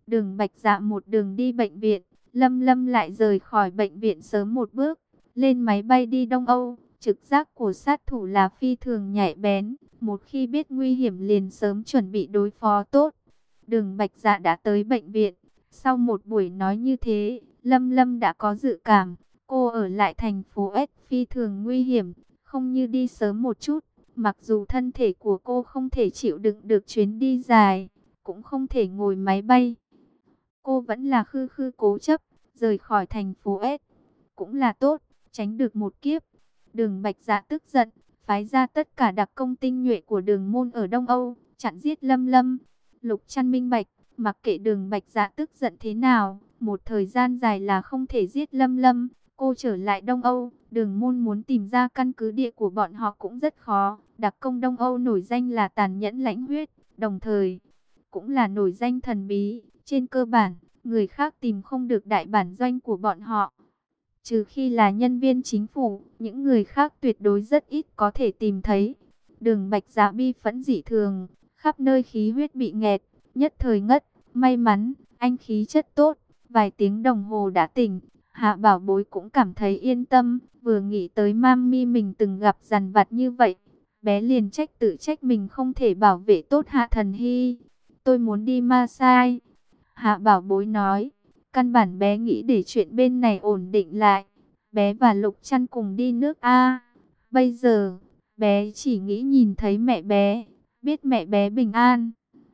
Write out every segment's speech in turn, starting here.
Đường Bạch Dạ một đường đi bệnh viện, Lâm Lâm lại rời khỏi bệnh viện sớm một bước, lên máy bay đi Đông Âu. Trực giác của sát thủ là phi thường nhạy bén, một khi biết nguy hiểm liền sớm chuẩn bị đối phó tốt. Đường Bạch Dạ đã tới bệnh viện, sau một buổi nói như thế, Lâm Lâm đã có dự cảm, cô ở lại thành phố S phi thường nguy hiểm, không như đi sớm một chút. Mặc dù thân thể của cô không thể chịu đựng được chuyến đi dài, cũng không thể ngồi máy bay, cô vẫn là khư khư cố chấp, rời khỏi thành phố S. Cũng là tốt, tránh được một kiếp. Đường Bạch Dạ tức giận, phái ra tất cả đặc công tinh nhuệ của Đường môn ở Đông Âu, chặn giết Lâm Lâm. Lục Trăn minh bạch, mặc kệ Đường Bạch Dạ tức giận thế nào, một thời gian dài là không thể giết Lâm Lâm. Cô trở lại Đông Âu, Đường môn muốn tìm ra căn cứ địa của bọn họ cũng rất khó. Đặc công Đông Âu nổi danh là tàn nhẫn lãnh huyết, đồng thời cũng là nổi danh thần bí. Trên cơ bản, người khác tìm không được đại bản doanh của bọn họ. Trừ khi là nhân viên chính phủ, những người khác tuyệt đối rất ít có thể tìm thấy. Đường Bạch Dạ bi phẫn dị thường, khắp nơi khí huyết bị nghẹt, nhất thời ngất. May mắn, anh khí chất tốt, vài tiếng đồng hồ đã tỉnh. Hạ Bảo Bối cũng cảm thấy yên tâm, vừa nghĩ tới mami mình từng gặp dằn vặt như vậy. Bé liền tự trách mình không thể bảo vệ tốt Hạ Thần Hy. Tôi muốn đi Maasai. Hạ Bảo Bối nói, căn bản bé nghĩ để chuyện bên này ổn định lại. Bé và Lục Trăn cùng đi nước A. Bây giờ, bé chỉ nghĩ nhìn thấy mẹ bé, biết mẹ bé bình an.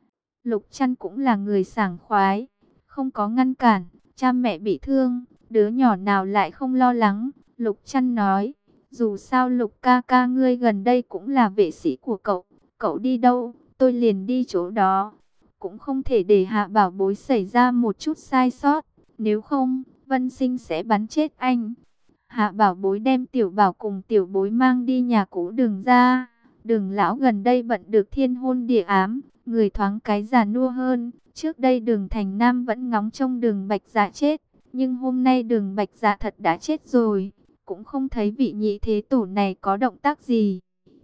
Lục Trăn cũng là người sảng khoái, không có ngăn cản, cha mẹ bị thương, đứa nhỏ nào lại không lo lắng. Lục Trăn nói, dù sao Lục ca ca ngươi gần đây cũng là vệ sĩ của cậu đi đâu, tôi liền đi chỗ đó. Cũng không thể để Hạ Bảo Bối xảy ra một chút sai sót, nếu không, Vân Sinh sẽ bắn chết anh. Hạ Bảo Bối đem Tiểu Bảo cùng Tiểu Bối mang đi nhà cũ Đường ra. Đường lão gần đây bận được thiên hôn địa ám, người thoáng cái già nua hơn. Trước đây Đường Thành Nam vẫn ngóng trông Đường Bạch Dạ chết, nhưng hôm nay Đường Bạch Dạ thật đã chết rồi, cũng không thấy vị nhị thế tổ này có động tác gì.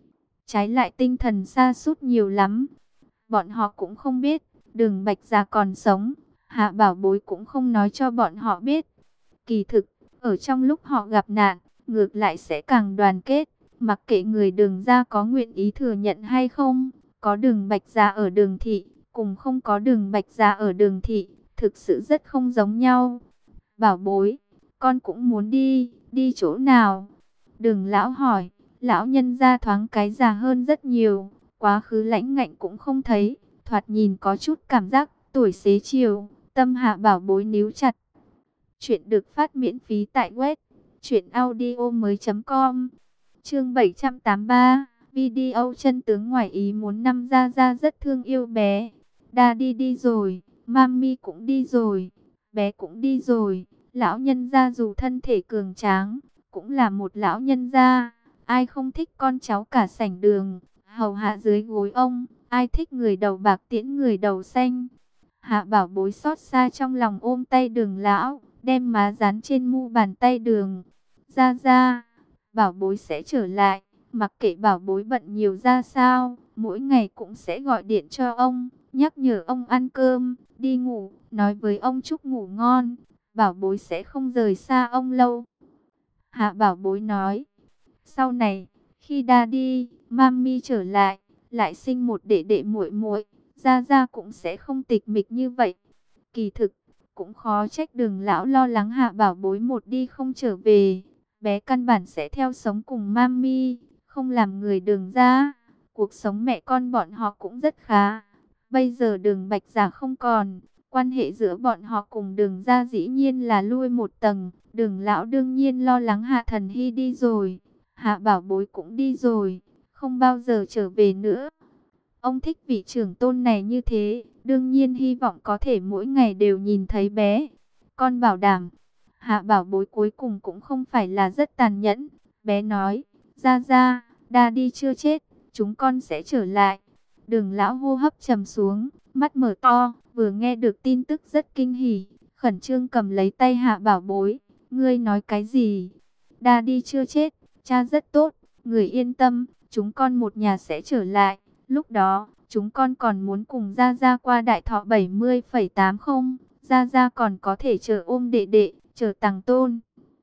Trái lại tinh thần sa sút nhiều lắm. Bọn họ cũng không biết Đường Bạch Dạ còn sống, Hạ Bảo Bối cũng không nói cho bọn họ biết. Kỳ thực, ở trong lúc họ gặp nạn, ngược lại sẽ càng đoàn kết, mặc kệ người Đường gia có nguyện ý thừa nhận hay không. Có Đường Bạch Dạ ở Đường thị, cùng không có Đường Bạch Dạ ở Đường thị, thực sự rất không giống nhau. Bảo Bối, con cũng muốn đi chỗ nào? Đường lão hỏi. Lão nhân gia thoáng cái già hơn rất nhiều, quá khứ lãnh ngạnh cũng không thấy, thoạt nhìn có chút cảm giác tuổi xế chiều. Tâm Hạ Bảo Bối níu chặt. Chuyện được phát miễn phí tại web truyệnaudiomoi.com. Chương 783, video chân tướng ngoài ý muốn. Năm Gia Gia rất thương yêu bé. Daddy đi rồi, Mami cũng đi rồi, bé cũng đi rồi. Lão nhân gia dù thân thể cường tráng, cũng là một lão nhân gia. Ai không thích con cháu cả sảnh đường, hầu hạ dưới gối ông. Ai thích người đầu bạc tiễn người đầu xanh. Hạ Bảo Bối xót xa trong lòng ôm tay Đường lão, đem má dán trên mu bàn tay Đường. Gia Gia, Bảo Bối sẽ trở lại, mặc kệ Bảo Bối bận nhiều ra sao, mỗi ngày cũng sẽ gọi điện cho ông, nhắc nhở ông ăn cơm, đi ngủ, nói với ông chúc ngủ ngon. Bảo Bối sẽ không rời xa ông lâu. Hạ Bảo Bối nói, sau này, khi Daddy, Mami trở lại, lại sinh một đệ đệ muội muội, Gia Gia cũng sẽ không tịch mịch như vậy. Kỳ thực, cũng khó trách Đường lão lo lắng Hạ Bảo Bối một đi không trở về. Bé căn bản sẽ theo sống cùng Mami, không làm người Đường ra. Cuộc sống mẹ con bọn họ cũng rất khá. Bây giờ Đường Bạch Dạ không còn, quan hệ giữa bọn họ cùng Đường ra dĩ nhiên là lui một tầng. Đường lão đương nhiên lo lắng Hạ Thần Hy đi rồi, Hạ Bảo Bối cũng đi rồi, không bao giờ trở về nữa. Ông thích vị trưởng tôn này như thế, đương nhiên hy vọng có thể mỗi ngày đều nhìn thấy bé. Con bảo đảm. Hạ Bảo Bối cuối cùng cũng không phải là rất tàn nhẫn. Bé nói, Gia Gia, Daddy chưa chết, chúng con sẽ trở lại. Đường lão hô hấp trầm xuống, mắt mở to, vừa nghe được tin tức rất kinh hỉ, khẩn trương cầm lấy tay Hạ Bảo Bối. Ngươi nói cái gì? Daddy chưa chết, cha rất tốt, người yên tâm, chúng con một nhà sẽ trở lại. Lúc đó, chúng con còn muốn cùng Gia Gia qua đại thọ 70,80, Gia Gia còn có thể chờ ôm đệ đệ, chờ tàng tôn.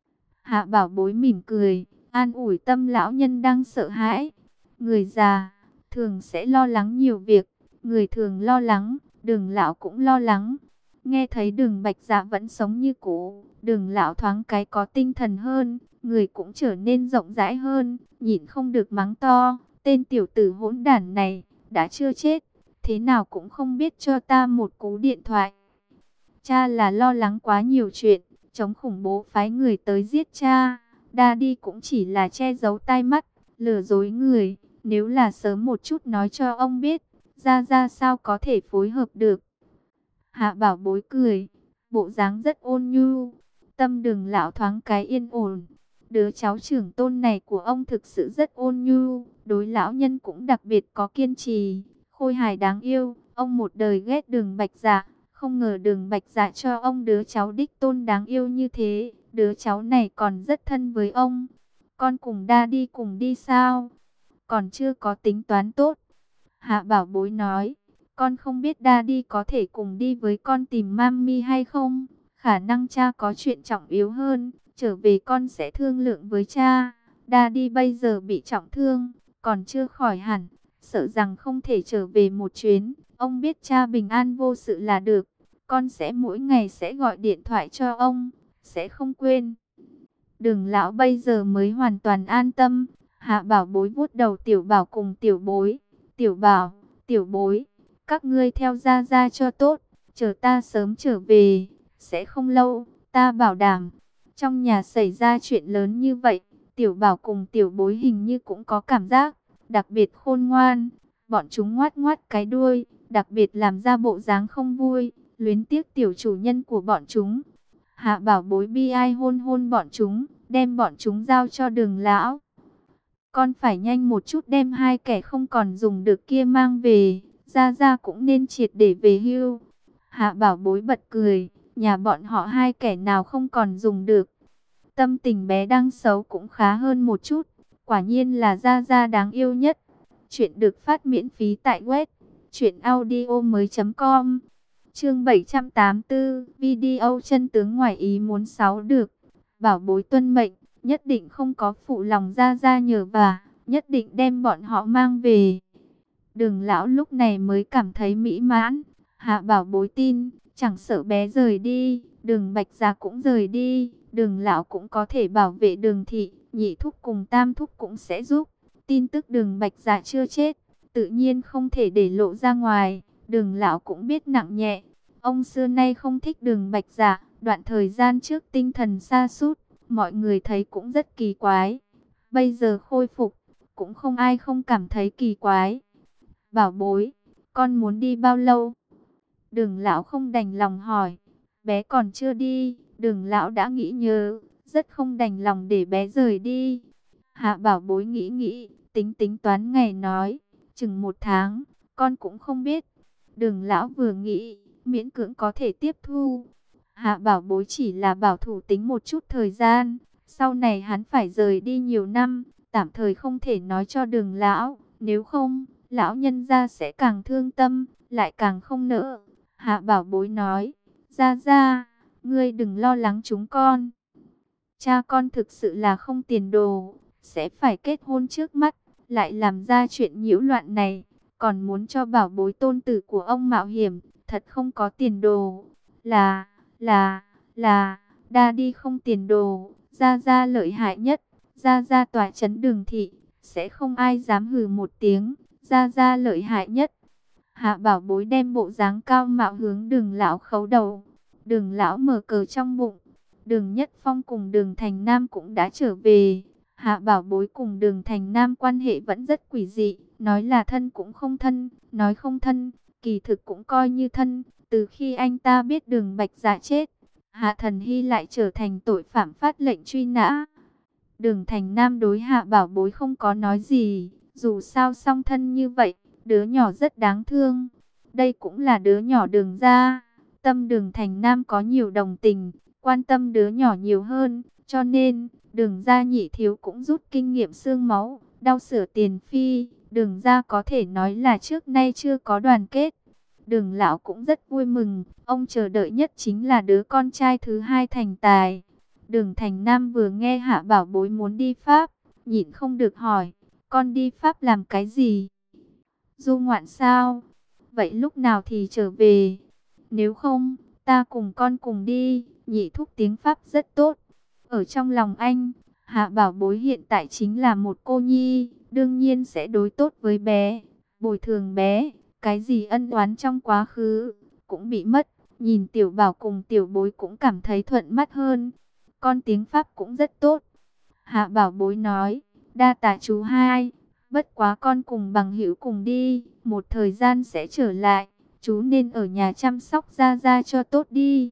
Hạ Bảo Bối mỉm cười, an ủi tâm lão nhân đang sợ hãi. Người già thường sẽ lo lắng nhiều việc, người thường lo lắng, Đường lão cũng lo lắng. Nghe thấy Đường Bạch Dạ vẫn sống như cũ, Đường lão thoáng cái có tinh thần hơn, người cũng trở nên rộng rãi hơn, nhịn không được mắng to, tên tiểu tử hỗn đản này, đã chưa chết, thế nào cũng không biết cho ta một cú điện thoại. Cha là lo lắng quá nhiều chuyện, chống khủng bố phái người tới giết cha, Daddy cũng chỉ là che giấu tai mắt, lừa dối người, nếu là sớm một chút nói cho ông biết, Gia Gia sao có thể phối hợp được. Hạ Bảo Bối cười, bộ dáng rất ôn nhu, tâm Đường lão thoáng cái yên ổn. Đứa cháu trưởng tôn này của ông thực sự rất ôn nhu, đối lão nhân cũng đặc biệt có kiên trì, khôi hài đáng yêu. Ông một đời ghét Đường Bạch Dạ, không ngờ Đường Bạch Dạ cho ông đứa cháu đích tôn đáng yêu như thế. Đứa cháu này còn rất thân với ông. Con cùng Daddy cùng đi sao? Còn chưa có tính toán tốt. Hạ Bảo Bối nói, con không biết Daddy có thể cùng đi với con tìm Mami hay không? Khả năng cha có chuyện trọng yếu hơn, trở về con sẽ thương lượng với cha. Daddy bây giờ bị trọng thương, còn chưa khỏi hẳn, sợ rằng không thể trở về một chuyến. Ông biết cha bình an vô sự là được, con sẽ mỗi ngày sẽ gọi điện thoại cho ông, sẽ không quên. Đường lão bây giờ mới hoàn toàn an tâm. Hạ Bảo Bối vuốt đầu Tiểu Bảo cùng Tiểu Bối. Tiểu Bảo, Tiểu Bối, các ngươi theo Gia Gia cho tốt, chờ ta sớm trở về, sẽ không lâu, ta bảo đảm. Trong nhà xảy ra chuyện lớn như vậy, Tiểu Bảo cùng Tiểu Bối hình như cũng có cảm giác, đặc biệt khôn ngoan. Bọn chúng ngoát ngoát cái đuôi, đặc biệt làm ra bộ dáng không vui, luyến tiếc tiểu chủ nhân của bọn chúng. Hạ Bảo Bối bi ai hôn hôn bọn chúng, đem bọn chúng giao cho Đường lão. Con phải nhanh một chút đem hai kẻ không còn dùng được kia mang về, Gia Gia cũng nên triệt để về hưu. Hạ Bảo Bối bật cười, nhà bọn họ hai kẻ nào không còn dùng được. Tâm tình bé đang xấu cũng khá hơn một chút, quả nhiên là Gia Gia đáng yêu nhất. Chuyện được phát miễn phí tại web truyệnaudiomoi.com. Chương 784, video chân tướng ngoài ý muốn 6 được. Bảo Bối tuân mệnh, nhất định không có phụ lòng Gia Gia nhờ vả, nhất định đem bọn họ mang về. Đường lão lúc này mới cảm thấy mỹ mãn. Hạ Bảo Bối tin, chẳng sợ bé rời đi, Đường Bạch Gia cũng rời đi, Đường lão cũng có thể bảo vệ Đường thị, nhị thúc cùng tam thúc cũng sẽ giúp. Tin tức Đường Bạch Gia chưa chết, tự nhiên không thể để lộ ra ngoài. Đường lão cũng biết nặng nhẹ. Ông xưa nay không thích Đường Bạch Dạ, đoạn thời gian trước tinh thần sa sút, mọi người thấy cũng rất kỳ quái. Bây giờ khôi phục, cũng không ai không cảm thấy kỳ quái. Bảo Bối, con muốn đi bao lâu? Đường lão không đành lòng hỏi. Bé còn chưa đi, Đường lão đã nghĩ nhớ, rất không đành lòng để bé rời đi. Hạ Bảo Bối nghĩ nghĩ, tính toán ngày nói, chừng 1 tháng, con cũng không biết. Đường lão vừa nghĩ, miễn cưỡng có thể tiếp thu. Hạ Bảo Bối chỉ là bảo thủ tính một chút thời gian, sau này hắn phải rời đi nhiều năm, tạm thời không thể nói cho Đường lão, nếu không, lão nhân gia sẽ càng thương tâm, lại càng không nỡ. Hạ Bảo Bối nói, Gia Gia, ngươi đừng lo lắng chúng con. Cha con thực sự là không tiền đồ, sẽ phải kết hôn trước mắt, lại làm ra chuyện nhiễu loạn này, còn muốn cho Bảo Bối tôn tử của ông mạo hiểm, thật không có tiền đồ. Là, Daddy không tiền đồ, Gia Gia lợi hại nhất, Gia Gia tỏa trấn Đường thị, sẽ không ai dám hừ một tiếng, Gia Gia lợi hại nhất. Hạ Bảo Bối đem bộ dáng cao mạo hướng Đường lão khấu đầu. Đường lão mở cờ trong bụng. Đường Nhất Phong cùng Đường Thành Nam cũng đã trở về. Hạ Bảo Bối cùng Đường Thành Nam quan hệ vẫn rất quỷ dị, nói là thân cũng không thân, nói không thân, kỳ thực cũng coi như thân. Từ khi anh ta biết Đường Bạch Dạ chết, Hạ Thần Hy lại trở thành tội phạm phát lệnh truy nã. Đường Thành Nam đối Hạ Bảo Bối không có nói gì, dù sao song thân như vậy, đứa nhỏ rất đáng thương. Đây cũng là đứa nhỏ Đường gia. Tâm Đường Thành Nam có nhiều đồng tình, quan tâm đứa nhỏ nhiều hơn, cho nên Đường gia nhị thiếu cũng rút kinh nghiệm xương máu, đau sửa tiền phi, Đường ra có thể nói là trước nay chưa có đoàn kết. Đường lão cũng rất vui mừng, ông chờ đợi nhất chính là đứa con trai thứ hai thành tài. Đường Thành Nam vừa nghe Hạ Bảo Bối muốn đi Pháp, nhịn không được hỏi, con đi Pháp làm cái gì? Du ngoạn sao? Vậy lúc nào thì trở về? Nếu không, ta cùng con cùng đi. Nhị thúc tiếng Pháp rất tốt. Ở trong lòng anh, Hạ Bảo Bối hiện tại chính là một cô nhi, đương nhiên sẽ đối tốt với bé, bồi thường bé. Cái gì ân oán trong quá khứ cũng bị mất. Nhìn Tiểu Bảo cùng Tiểu Bối cũng cảm thấy thuận mắt hơn. Con tiếng Pháp cũng rất tốt. Hạ Bảo Bối nói, đa tạ chú hai. Bất quá con cùng bằng hữu cùng đi, một thời gian sẽ trở lại. Chú nên ở nhà chăm sóc Gia Gia cho tốt đi.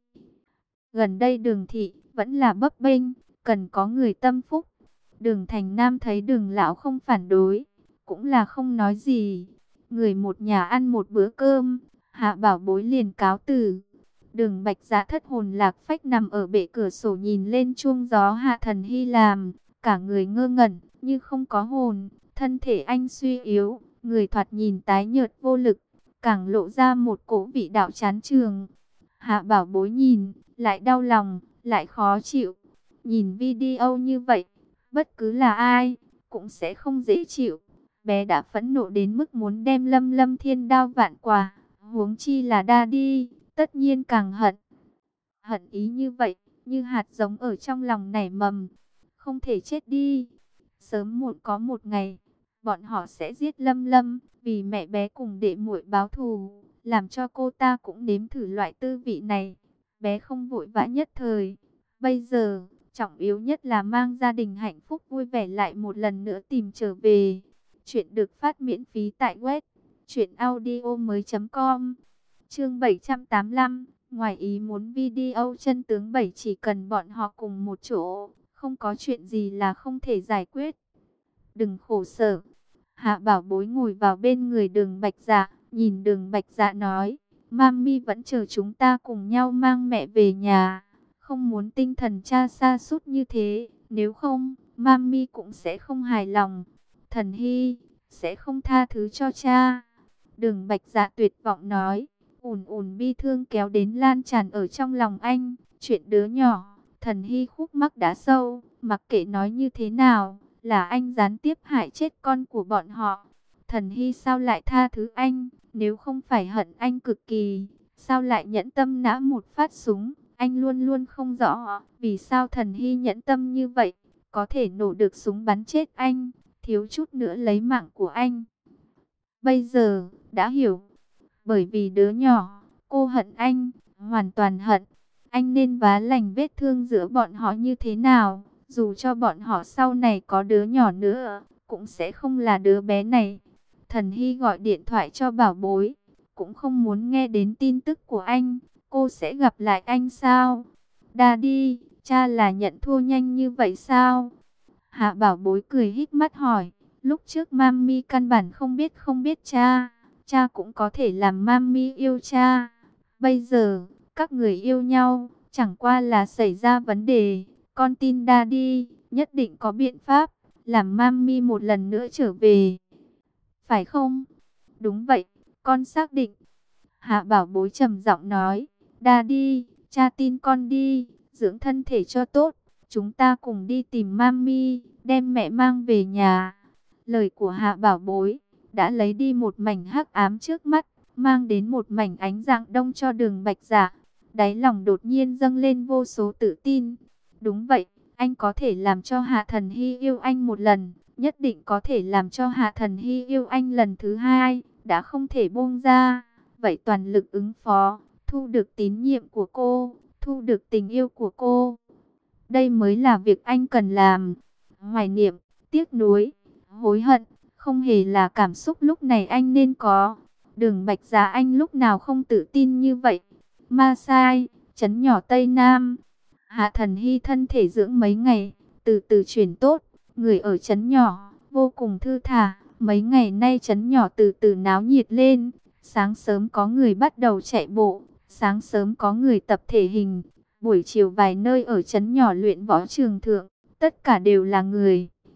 Gần đây Đường thị vẫn là bấp bênh, cần có người tâm phúc. Đường Thành Nam thấy Đường lão không phản đối, cũng là không nói gì. Người một nhà ăn một bữa cơm, Hạ Bảo Bối liền cáo từ. Đường Bạch Dạ thất hồn lạc phách nằm ở bệ cửa sổ nhìn lên chuông gió Hạ Thần Hy làm, cả người ngơ ngẩn, như không có hồn. Thân thể anh suy yếu, người thoạt nhìn tái nhợt vô lực, càng lộ ra một cỗ vị đạo chán trường. Hạ Bảo Bối nhìn, lại đau lòng, lại khó chịu. Nhìn video như vậy, bất cứ là ai, cũng sẽ không dễ chịu. Bé đã phẫn nộ đến mức muốn đem Lâm Lâm thiên đao vạn quả, huống chi là đa đi, tất nhiên càng hận. Hận ý như vậy, như hạt giống ở trong lòng nảy mầm, không thể chết đi. Sớm muộn có một ngày, bọn họ sẽ giết Lâm Lâm, vì mẹ bé cùng đệ muội báo thù, làm cho cô ta cũng nếm thử loại tư vị này. Bé không vội vã nhất thời. Bây giờ, trọng yếu nhất là mang gia đình hạnh phúc vui vẻ lại một lần nữa tìm trở về. Chuyện được phát miễn phí tại web truyệnaudiomoi.com. Chương 785, ngoài ý muốn video chân tướng 7, chỉ cần bọn họ cùng một chỗ, không có chuyện gì là không thể giải quyết. Đừng khổ sở. Hạ Bảo Bối ngồi vào bên người Đường Bạch Dạ, nhìn Đường Bạch Dạ nói, Mami vẫn chờ chúng ta cùng nhau mang mẹ về nhà, không muốn tinh thần cha sa sút như thế, nếu không, Mami cũng sẽ không hài lòng. Thần Hy sẽ không tha thứ cho cha. Đường Bạch Dạ tuyệt vọng nói, ùn ùn bi thương kéo đến lan tràn ở trong lòng anh. Chuyện đứa nhỏ, Thần Hy khúc mắc đã sâu, mặc kệ nói như thế nào, là anh gián tiếp hại chết con của bọn họ. Thần Hy sao lại tha thứ anh, nếu không phải hận anh cực kỳ, sao lại nhẫn tâm nã một phát súng. Anh luôn luôn không rõ vì sao Thần Hy nhẫn tâm như vậy, có thể nổ được súng bắn chết anh, thiếu chút nữa lấy mạng của anh. Bây giờ, đã hiểu, bởi vì đứa nhỏ, cô hận anh, hoàn toàn hận. Anh nên vá lành vết thương giữa bọn họ như thế nào, dù cho bọn họ sau này có đứa nhỏ nữa, cũng sẽ không là đứa bé này. Thần Hy gọi điện thoại cho Bảo Bối, cũng không muốn nghe đến tin tức của anh. Cô sẽ gặp lại anh sao? Daddy, cha là nhận thua nhanh như vậy sao? Hạ Bảo Bối cười híp mắt hỏi, lúc trước Mami căn bản không biết cha, cha cũng có thể làm Mami yêu cha. Bây giờ, các người yêu nhau, chẳng qua là xảy ra vấn đề. Con tin Daddy, nhất định có biện pháp, làm Mami một lần nữa trở về. Phải không? Đúng vậy, con xác định. Hạ Bảo Bối trầm giọng nói, Daddy, cha tin con đi, dưỡng thân thể cho tốt. Chúng ta cùng đi tìm Mami, đem mẹ mang về nhà. Lời của Hạ Bảo Bối đã lấy đi một mảnh hắc ám trước mắt, mang đến một mảnh ánh rạng đông cho Đường Bạch Dạ. Đáy lòng đột nhiên dâng lên vô số tự tin. Đúng vậy, anh có thể làm cho Hạ Thần Hy yêu anh một lần, nhất định có thể làm cho Hạ Thần Hy yêu anh lần thứ hai, đã không thể buông ra. Vậy toàn lực ứng phó, thu được tín nhiệm của cô, thu được tình yêu của cô. Đây mới là việc anh cần làm. Hoài niệm, tiếc nuối, hối hận, không hề là cảm xúc lúc này anh nên có. Đường Bạch Dạ anh lúc nào không tự tin như vậy. Ma Sai, trấn nhỏ Tây Nam. Hạ Thần Hy thân thể dưỡng mấy ngày, từ từ chuyển tốt. Người ở trấn nhỏ, vô cùng thư thả. Mấy ngày nay trấn nhỏ từ từ náo nhiệt lên. Sáng sớm có người bắt đầu chạy bộ, sáng sớm có người tập thể hình. Buổi chiều vài nơi ở trấn nhỏ luyện võ trường thượng, tất cả đều là người.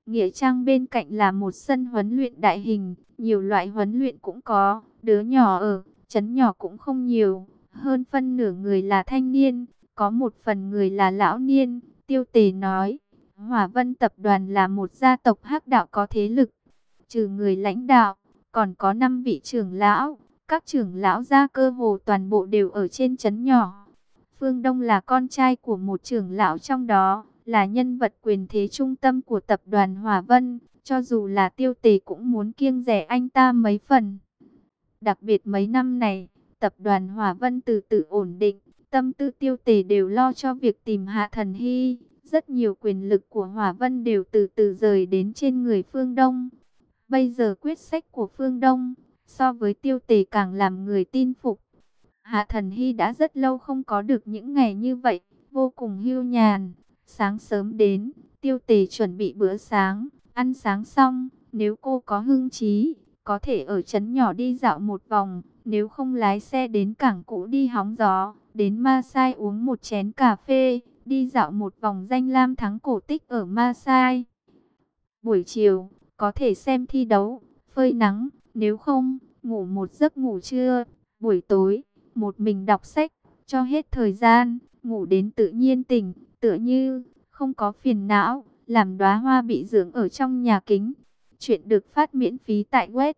Nghĩa trang bên cạnh là một sân huấn luyện đại hình, nhiều loại huấn luyện cũng có, đứa nhỏ ở, trấn nhỏ cũng không nhiều, hơn phân nửa người là thanh niên, có một phần người là lão niên. Tiêu Tề nói, Hỏa Vân tập đoàn là một gia tộc hắc đạo có thế lực, trừ người lãnh đạo, còn có 5 vị trưởng lão, các trưởng lão gia cơ hồ toàn bộ đều ở trên trấn nhỏ. Phương Đông là con trai của một trưởng lão trong đó, là nhân vật quyền thế trung tâm của tập đoàn Hỏa Vân, cho dù là Tiêu Tề cũng muốn kiêng dè anh ta mấy phần. Đặc biệt mấy năm này, tập đoàn Hỏa Vân từ từ ổn định, tâm tư Tiêu Tề đều lo cho việc tìm Hạ Thần Hy, rất nhiều quyền lực của Hỏa Vân đều từ từ rời đến trên người Phương Đông. Bây giờ quyết sách của Phương Đông, so với Tiêu Tề càng làm người tin phục. Hạ Thần Hy đã rất lâu không có được những ngày như vậy, vô cùng hưu nhàn. Sáng sớm đến, Tiêu Tề chuẩn bị bữa sáng, ăn sáng xong, nếu cô có hứng chí, có thể ở trấn nhỏ đi dạo một vòng, nếu không lái xe đến cảng cũ đi hóng gió, đến Masai uống một chén cà phê, đi dạo một vòng danh lam thắng cổ tích ở Masai. Buổi chiều, có thể xem thi đấu, phơi nắng, nếu không, ngủ một giấc ngủ trưa. Buổi tối, một mình đọc sách, cho hết thời gian, ngủ đến tự nhiên tỉnh, tựa như không có phiền não, làm đóa hoa bị dưỡng ở trong nhà kính. Chuyện được phát miễn phí tại web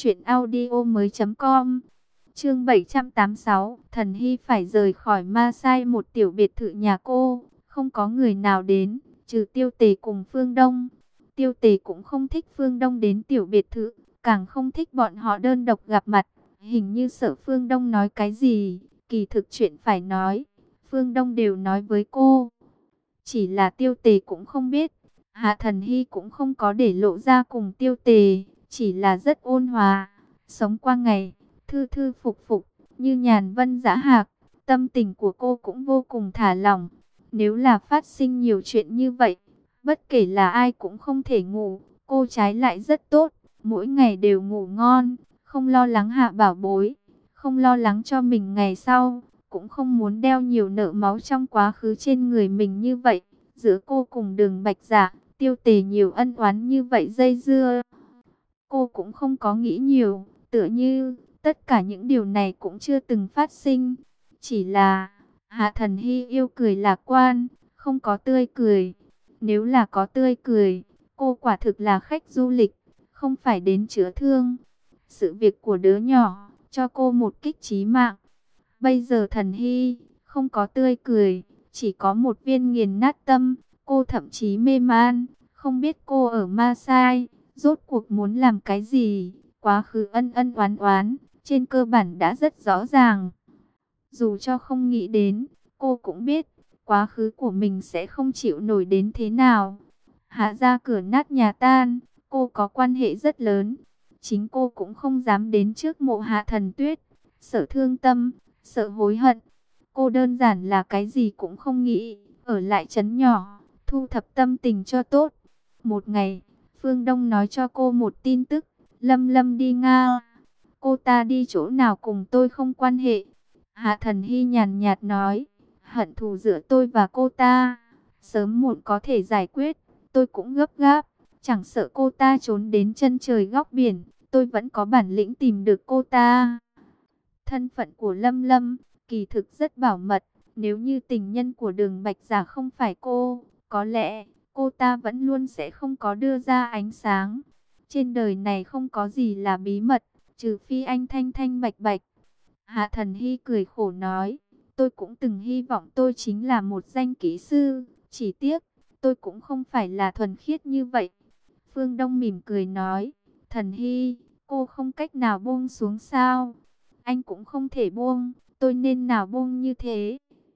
truyệnaudiomoi.com. Chương 786, Thần Hy phải rời khỏi Masai, một tiểu biệt thự nhà cô, không có người nào đến, trừ Tiêu Tề cùng Phương Đông. Tiêu Tề cũng không thích Phương Đông đến tiểu biệt thự, càng không thích bọn họ đơn độc gặp mặt, hình như sợ Phương Đông nói cái gì, kỳ thực chuyện phải nói, Phương Đông đều nói với cô. Chỉ là Tiêu Tề cũng không biết, Hạ Thần Hy cũng không có để lộ ra cùng Tiêu Tề, chỉ là rất ôn hòa, sống qua ngày, thư thư phục phục, như nhàn vân dã hạc, tâm tình của cô cũng vô cùng thả lỏng. Nếu là phát sinh nhiều chuyện như vậy, bất kể là ai cũng không thể ngủ, cô trái lại rất tốt, mỗi ngày đều ngủ ngon, không lo lắng Hạ bảo bối, không lo lắng cho mình ngày sau, cũng không muốn đeo nhiều nợ máu trong quá khứ trên người mình như vậy. Giữa cô cùng Đường Bạch Dạ, Tiêu Tề nhiều ân oán như vậy dây dưa, cô cũng không có nghĩ nhiều, tựa như tất cả những điều này cũng chưa từng phát sinh. Chỉ là Hạ Thần Hy yêu cười lạc quan, không có tươi cười. Nếu là có tươi cười, cô quả thực là khách du lịch, không phải đến chữa thương. Sự việc của đứa nhỏ cho cô một kích chí mạng. Bây giờ Thần Hy không có tươi cười, chỉ có một viên nghiền nát tâm. Cô thậm chí mê man, không biết cô ở Masai rốt cuộc muốn làm cái gì. Quá khứ ân ân oán oán, trên cơ bản đã rất rõ ràng. Dù cho không nghĩ đến, cô cũng biết quá khứ của mình sẽ không chịu nổi đến thế nào. Hạ ra cửa nát nhà tan, cô có quan hệ rất lớn. Chính cô cũng không dám đến trước mộ Hạ Thần Tuyết, sợ thương tâm, sợ hối hận. Cô đơn giản là cái gì cũng không nghĩ, ở lại trấn nhỏ, thu thập tâm tình cho tốt. Một ngày, Phương Đông nói cho cô một tin tức, Lâm Lâm đi Nga. Cô ta đi chỗ nào cùng tôi không quan hệ. Hạ Thần Hy nhàn nhạt nói, hận thù giữa tôi và cô ta, sớm muộn có thể giải quyết, tôi cũng gấp gáp, chẳng sợ cô ta trốn đến chân trời góc biển, tôi vẫn có bản lĩnh tìm được cô ta. Thân phận của Lâm Lâm, kỳ thực rất bảo mật, nếu như tình nhân của Đường Bạch Giả không phải cô, có lẽ cô ta vẫn luôn sẽ không có đưa ra ánh sáng. Trên đời này không có gì là bí mật, trừ phi anh thanh thanh bạch bạch. Hạ Thần Hy cười khổ nói, tôi cũng từng hy vọng tôi chính là một danh kỹ sư, chỉ tiếc, tôi cũng không phải là thuần khiết như vậy. Phương Đông mỉm cười nói, Thần Hy, cô không cách nào buông xuống sao? Anh cũng không thể buông, tôi nên nào buông như thế?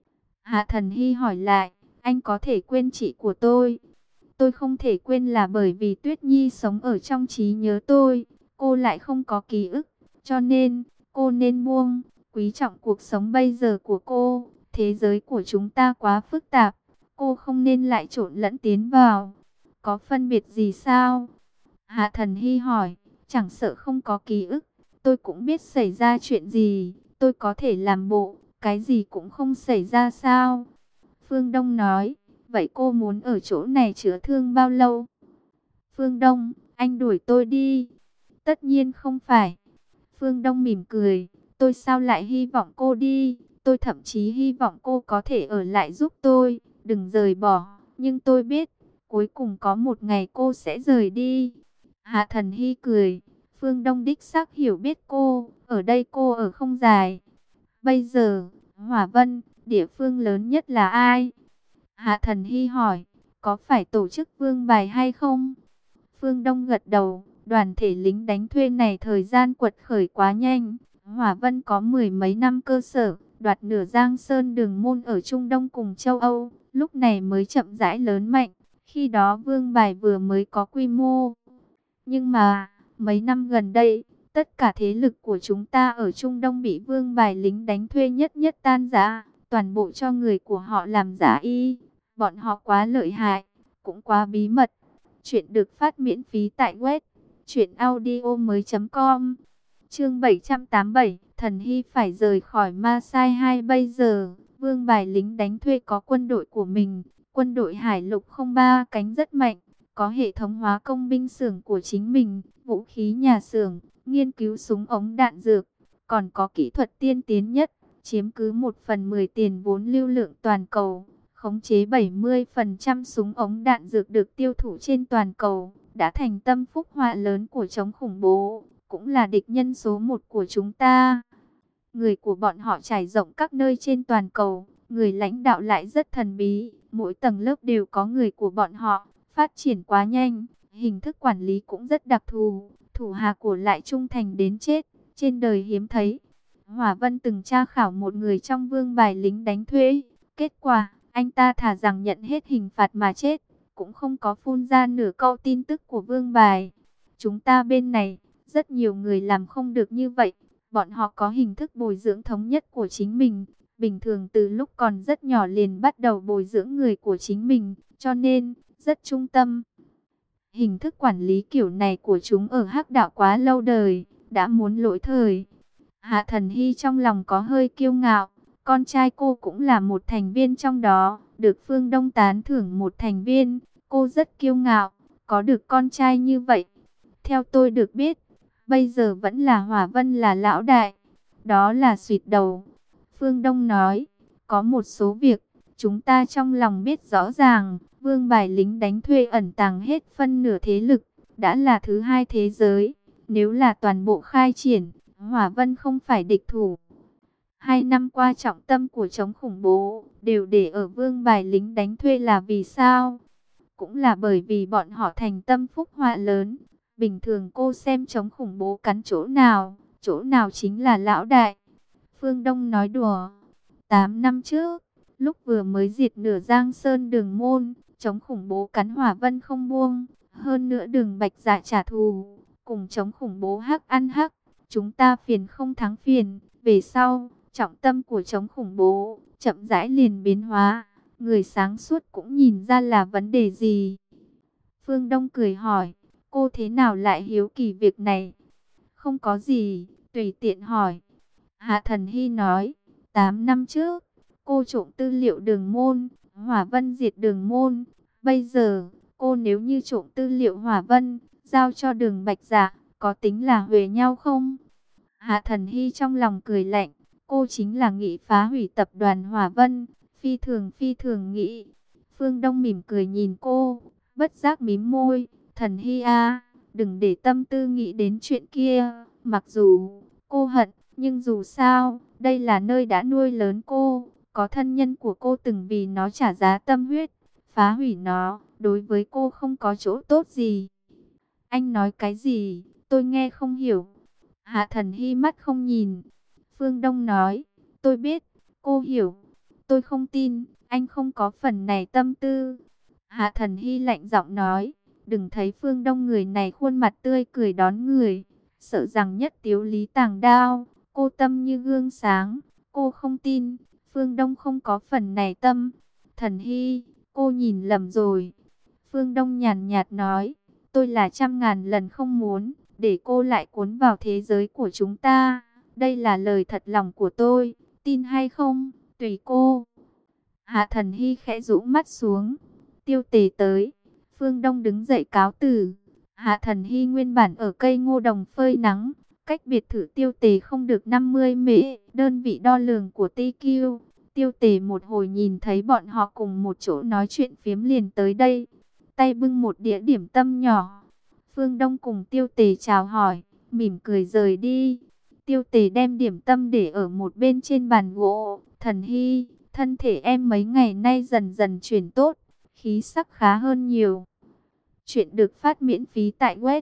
Hạ Thần Hy hỏi lại, anh có thể quên chị của tôi? Tôi không thể quên là bởi vì Tuyết Nhi sống ở trong trí nhớ tôi, cô lại không có ký ức, cho nên cô nên buông, quý trọng cuộc sống bây giờ của cô. Thế giới của chúng ta quá phức tạp, cô không nên lại trộn lẫn tiến vào. Có phân biệt gì sao? Hạ Thần Hy hỏi, chẳng sợ không có ký ức, tôi cũng biết xảy ra chuyện gì, tôi có thể làm bộ, cái gì cũng không xảy ra sao? Phương Đông nói, vậy cô muốn ở chỗ này chữa thương bao lâu? Phương Đông, anh đuổi tôi đi. Tất nhiên không phải. Phương Đông mỉm cười, tôi sao lại hy vọng cô đi, tôi thậm chí hy vọng cô có thể ở lại giúp tôi, đừng rời bỏ, nhưng tôi biết, cuối cùng có một ngày cô sẽ rời đi. Hạ Thần Hy cười, Phương Đông đích xác hiểu biết cô, ở đây cô ở không dài. Bây giờ, Hỏa Vân, địa phương lớn nhất là ai? Hạ Thần Hy hỏi, có phải tổ chức vương bài hay không? Phương Đông gật đầu, đoàn thể lính đánh thuê này thời gian quật khởi quá nhanh. Hỏa Vân có mười mấy năm cơ sở, đoạt nửa Giang Sơn đường môn ở Trung Đông cùng châu Âu, lúc này mới chậm rãi lớn mạnh. Khi đó vương bài vừa mới có quy mô. Nhưng mà, mấy năm gần đây, tất cả thế lực của chúng ta ở Trung Đông bị vương bài lính đánh thuê nhất nhất tan rã, toàn bộ cho người của họ làm giả y. Bọn họ quá lợi hại, cũng quá bí mật. Chuyện được phát miễn phí tại web truyệnaudiomoi.com. Chương 787, Thần Hy phải rời khỏi Ma Sai 2 bây giờ. Vương bài lính đánh thuê có quân đội của mình, quân đội Hải Lục 03 cánh rất mạnh, có hệ thống hóa công binh xưởng của chính mình, vũ khí nhà xưởng, nghiên cứu súng ống đạn dược, còn có kỹ thuật tiên tiến nhất, chiếm cứ 1/10 tiền vốn lưu lượng toàn cầu, khống chế 70% súng ống đạn dược được tiêu thụ trên toàn cầu, đã thành tâm phúc họa lớn của chống khủng bố, cũng là địch nhân số 1 của chúng ta. Người của bọn họ trải rộng các nơi trên toàn cầu, người lãnh đạo lại rất thần bí, mỗi tầng lớp đều có người của bọn họ, phát triển quá nhanh, hình thức quản lý cũng rất đặc thù, thủ hạ của lại trung thành đến chết, trên đời hiếm thấy. Hỏa Vân từng tra khảo một người trong vương bài lính đánh thuê, kết quả, anh ta thà rằng nhận hết hình phạt mà chết, cũng không có phun ra nửa câu tin tức của vương bài. Chúng ta bên này, rất nhiều người làm không được như vậy. Bọn họ có hình thức bồi dưỡng thống nhất của chính mình. Bình thường từ lúc còn rất nhỏ liền bắt đầu bồi dưỡng người của chính mình, cho nên rất trung tâm. Hình thức quản lý kiểu này của chúng ở Hắc Đạo quá lâu đời, đã muốn lỗi thời. Hạ Thần Hy trong lòng có hơi kiêu ngạo, con trai cô cũng là một thành viên trong đó, được Phương Đông tán thưởng một thành viên, cô rất kiêu ngạo, có được con trai như vậy. Theo tôi được biết, bây giờ vẫn là Hỏa Vân là lão đại, đó là suyệt đầu. Phương Đông nói, có một số việc, chúng ta trong lòng biết rõ ràng, vương bài lính đánh thuê ẩn tàng hết phân nửa thế lực, đã là thứ hai thế giới. Nếu là toàn bộ khai triển, Hỏa Vân không phải địch thủ. 2 năm qua trọng tâm của chống khủng bố, đều để ở vương bài lính đánh thuê là vì sao? Cũng là bởi vì bọn họ thành tâm phúc họa lớn. Bình thường cô xem chống khủng bố cắn chỗ nào chính là lão đại. Phương Đông nói đùa. 8 năm trước, lúc vừa mới diệt nửa Giang Sơn đường môn, chống khủng bố cắn Hỏa Vân không buông. Hơn nữa đường Bạch Dạ trả thù, cùng chống khủng bố hắc ăn hắc. Chúng ta phiền không thắng phiền. Về sau, trọng tâm của chống khủng bố, chậm rãi liền biến hóa. Người sáng suốt cũng nhìn ra là vấn đề gì. Phương Đông cười hỏi, cô thế nào lại hiếu kỳ việc này? Không có gì, tùy tiện hỏi. Hạ Thần Hy nói, 8 năm trước, cô trộm tư liệu đường môn, Hỏa Vân diệt đường môn. Bây giờ, cô nếu như trộm tư liệu Hỏa Vân, giao cho đường Bạch Dạ, có tính là huề nhau không? Hạ Thần Hy trong lòng cười lạnh, cô chính là nghị phá hủy tập đoàn Hỏa Vân, phi thường nghĩ. Phương Đông mỉm cười nhìn cô, bất giác mím môi, Thần Hy à, đừng để tâm tư nghĩ đến chuyện kia, mặc dù cô hận, nhưng dù sao, đây là nơi đã nuôi lớn cô, có thân nhân của cô từng vì nó trả giá tâm huyết, phá hủy nó, đối với cô không có chỗ tốt gì. Anh nói cái gì, tôi nghe không hiểu. Hạ Thần Hy mắt không nhìn. Phương Đông nói, tôi biết, cô hiểu. Tôi không tin, anh không có phần này tâm tư. Hạ Thần Hy lạnh giọng nói, đừng thấy Phương Đông người này khuôn mặt tươi cười đón người, sợ rằng nhất tiếu lý tàng đao, cô tâm như gương sáng, cô không tin, Phương Đông không có phần này tâm. Thần Hy, cô nhìn lầm rồi. Phương Đông nhàn nhạt nói, tôi là 100.000 lần không muốn để cô lại cuốn vào thế giới của chúng ta. Đây là lời thật lòng của tôi, tin hay không, tùy cô. Hạ Thần Hy khẽ rũ mắt xuống. Tiêu Tề tới. Phương Đông đứng dậy cáo từ. Hạ Thần Hy nguyên bản ở cây ngô đồng phơi nắng, cách biệt thự Tiêu Tề không được 50 mễ, đơn vị đo lường của TQ. Tiêu Tề một hồi nhìn thấy bọn họ cùng một chỗ nói chuyện phiếm liền tới đây, tay bưng một đĩa điểm tâm nhỏ. Phương Đông cùng Tiêu Tề chào hỏi, mỉm cười rời đi. Tiêu Tề đem điểm tâm để ở một bên trên bàn gỗ. Thần Hy, thân thể em mấy ngày nay dần dần chuyển tốt, khí sắc khá hơn nhiều. Chuyện được phát miễn phí tại web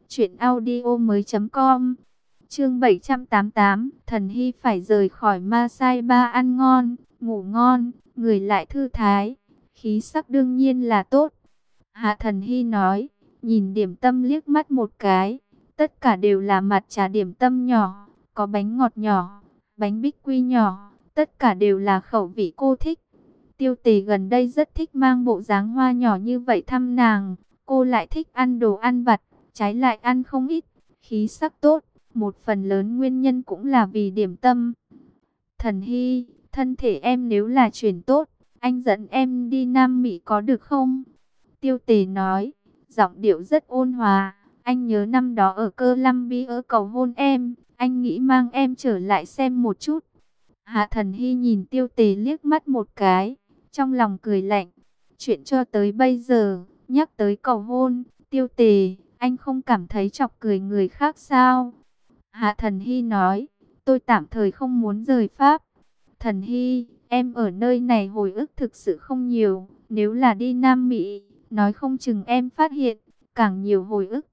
truyệnaudiomoi.com. Chương 788, Thần Hy phải rời khỏi Ma Sai Ba ăn ngon, ngủ ngon, người lại thư thái, khí sắc đương nhiên là tốt. Hạ Thần Hy nói, nhìn điểm tâm liếc mắt một cái, tất cả đều là mặt trà điểm tâm nhỏ, có bánh ngọt nhỏ, bánh bích quy nhỏ, tất cả đều là khẩu vị cô thích. Tiêu Tề gần đây rất thích mang bộ dáng hoa nhỏ như vậy thăm nàng, cô lại thích ăn đồ ăn vặt, trái lại ăn không ít, khí sắc tốt, một phần lớn nguyên nhân cũng là vì điểm tâm. Thần Hy, thân thể em nếu là chuyển tốt, anh dẫn em đi Nam Mỹ có được không? Tiêu Tề nói, giọng điệu rất ôn hòa, anh nhớ năm đó ở Columbia cầu hôn em, anh nghĩ mang em trở lại xem một chút. Hạ Thần Hy nhìn Tiêu Tề liếc mắt một cái, trong lòng cười lạnh, chuyện cho tới bây giờ, nhắc tới cầu hôn, Tiêu Tề, anh không cảm thấy chọc cười người khác sao? Hạ Thần Hy nói, tôi tạm thời không muốn rời Pháp. Thần Hy, em ở nơi này hồi ức thực sự không nhiều, nếu là đi Nam Mỹ, nói không chừng em phát hiện, càng nhiều hồi ức.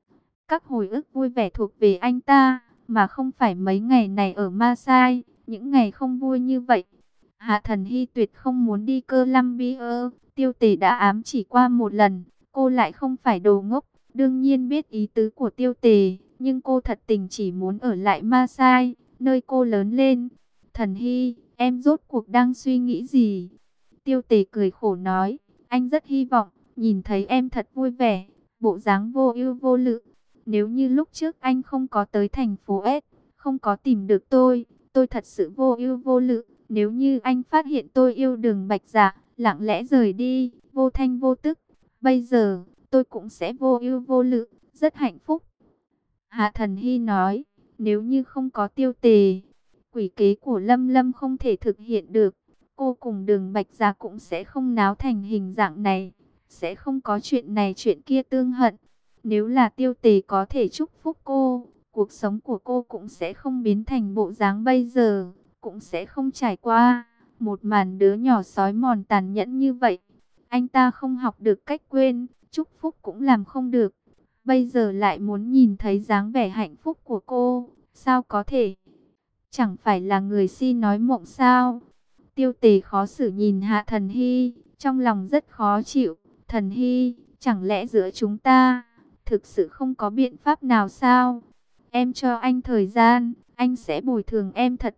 Các hồi ức vui vẻ thuộc về anh ta, mà không phải mấy ngày này ở Masai, những ngày không vui như vậy. Hạ Thần Hy tuyệt không muốn đi Columbia, Tiêu Tề đã ám chỉ qua một lần, cô lại không phải đồ ngốc, đương nhiên biết ý tứ của Tiêu Tề, nhưng cô thật tình chỉ muốn ở lại Masai, nơi cô lớn lên. Thần Hy, em rốt cuộc đang suy nghĩ gì? Tiêu Tề cười khổ nói, anh rất hy vọng nhìn thấy em thật vui vẻ, bộ dáng vô ưu vô lự. Nếu như lúc trước anh không có tới thành phố S, không có tìm được tôi thật sự vô ưu vô lự. Nếu như anh phát hiện tôi yêu Đường Bạch Dạ, lặng lẽ rời đi, vô thanh vô tức, bây giờ tôi cũng sẽ vô ưu vô lự, rất hạnh phúc. Hạ Thần Hy nói, nếu như không có Tiêu Tề, quỷ kế của Lâm Lâm không thể thực hiện được, cô cùng Đường Bạch Dạ cũng sẽ không náo thành hình dạng này, sẽ không có chuyện này chuyện kia tương hận. Nếu là Tiêu Tề có thể chúc phúc cô, cuộc sống của cô cũng sẽ không biến thành bộ dáng bây giờ, cũng sẽ không trải qua một màn đứa nhỏ sói mòn tàn nhẫn như vậy. Anh ta không học được cách quên, chúc phúc cũng làm không được. Bây giờ lại muốn nhìn thấy dáng vẻ hạnh phúc của cô, sao có thể? Chẳng phải là người si nói mộng sao? Tiêu Tề khó xử nhìn Hạ Thần Hy, trong lòng rất khó chịu. Thần Hy, chẳng lẽ giữa chúng ta thực sự không có biện pháp nào sao? Em cho anh thời gian, anh sẽ bồi thường em thật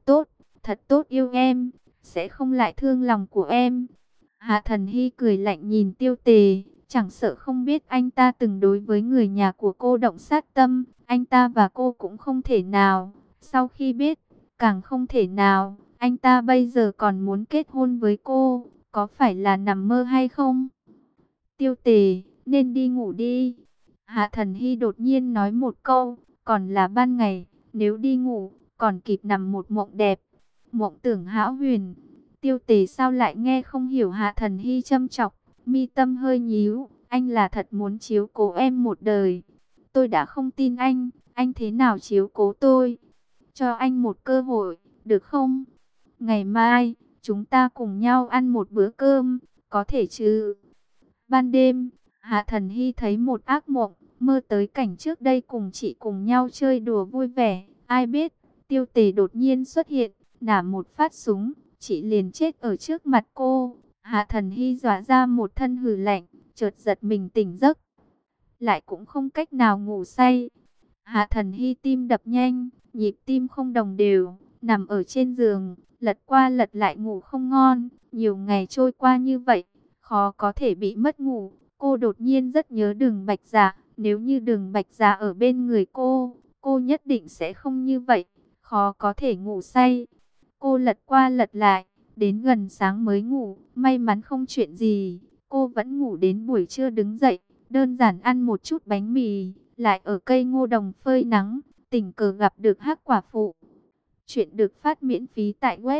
tốt yêu em, sẽ không lại thương lòng của em. Hạ Thần Hy cười lạnh nhìn Tiêu Tề, chẳng sợ không biết anh ta từng đối với người nhà của cô động sát tâm, anh ta và cô cũng không thể nào. Sau khi biết, càng không thể nào, anh ta bây giờ còn muốn kết hôn với cô, có phải là nằm mơ hay không? Tiêu Tề, nên đi ngủ đi. Hạ Thần Hy đột nhiên nói một câu, còn là ban ngày, nếu đi ngủ, còn kịp nằm một mộng đẹp, mộng tưởng hão huyền. Tiêu Tề sao lại nghe không hiểu Hạ Thần Hy châm chọc, mi tâm hơi nhíu, anh là thật muốn chiếu cố em một đời. Tôi đã không tin anh thế nào chiếu cố tôi? Cho anh một cơ hội, được không? Ngày mai, chúng ta cùng nhau ăn một bữa cơm, có thể chứ? Ban đêm, Hạ Thần Hy thấy một ác mộng, mơ tới cảnh trước đây cùng chị cùng nhau chơi đùa vui vẻ. Ai biết, Tiêu Tề đột nhiên xuất hiện, nả một phát súng, chị liền chết ở trước mặt cô. Hạ Thần Hy dọa ra một thân hừ lạnh, chợt giật mình tỉnh giấc, lại cũng không cách nào ngủ say. Hạ Thần Hy tim đập nhanh, nhịp tim không đồng đều, nằm ở trên giường, lật qua lật lại ngủ không ngon. Nhiều ngày trôi qua như vậy, khó có thể bị mất ngủ. Cô đột nhiên rất nhớ Đường Bạch Dạ, nếu như Đường Bạch Dạ ở bên người cô nhất định sẽ không như vậy, khó có thể ngủ say. Cô lật qua lật lại, đến gần sáng mới ngủ, may mắn không chuyện gì, cô vẫn ngủ đến buổi trưa đứng dậy, đơn giản ăn một chút bánh mì, lại ở cây ngô đồng phơi nắng, tình cờ gặp được Hắc Quả Phụ. Chuyện được phát miễn phí tại web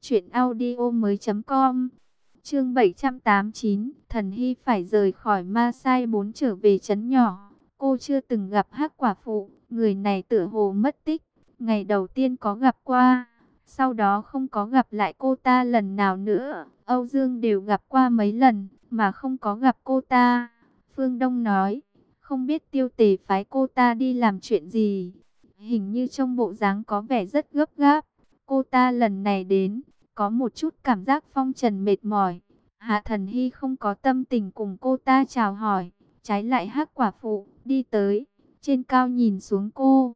truyệnaudiomoi.com. Chương 789, Thần Hy phải rời khỏi Ma Sai 4 trở về trấn nhỏ. Cô chưa từng gặp Hắc Quả Phụ, người này tựa hồ mất tích. Ngày đầu tiên có gặp qua, sau đó không có gặp lại cô ta lần nào nữa. Âu Dương đều gặp qua mấy lần, mà không có gặp cô ta. Phương Đông nói, không biết Tiêu Tề phái cô ta đi làm chuyện gì. Hình như trong bộ dáng có vẻ rất gấp gáp. Cô ta lần này đến, có một chút cảm giác phong trần mệt mỏi. Hạ Thần Hy không có tâm tình cùng cô ta chào hỏi. Trái lại Hắc Quả Phụ đi tới, trên cao nhìn xuống cô.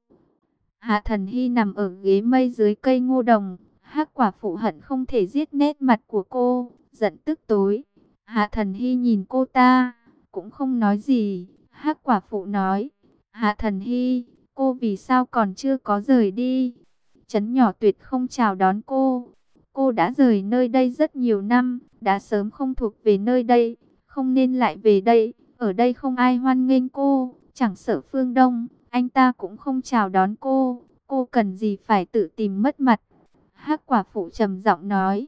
Hạ Thần Hy nằm ở ghế mây dưới cây ngô đồng. Hắc Quả Phụ hận không thể giết nét mặt của cô, giận tức tối. Hạ Thần Hy nhìn cô ta, cũng không nói gì. Hắc Quả Phụ nói, Hạ Thần Hy, cô vì sao còn chưa có rời đi? Trấn nhỏ tuyệt không chào đón cô. Cô đã rời nơi đây rất nhiều năm, đã sớm không thuộc về nơi đây, không nên lại về đây. Ở đây không ai hoan nghênh cô, chẳng sợ Phương Đông, anh ta cũng không chào đón cô. Cô cần gì phải tự tìm mất mặt? Hắc Quả Phụ trầm giọng nói.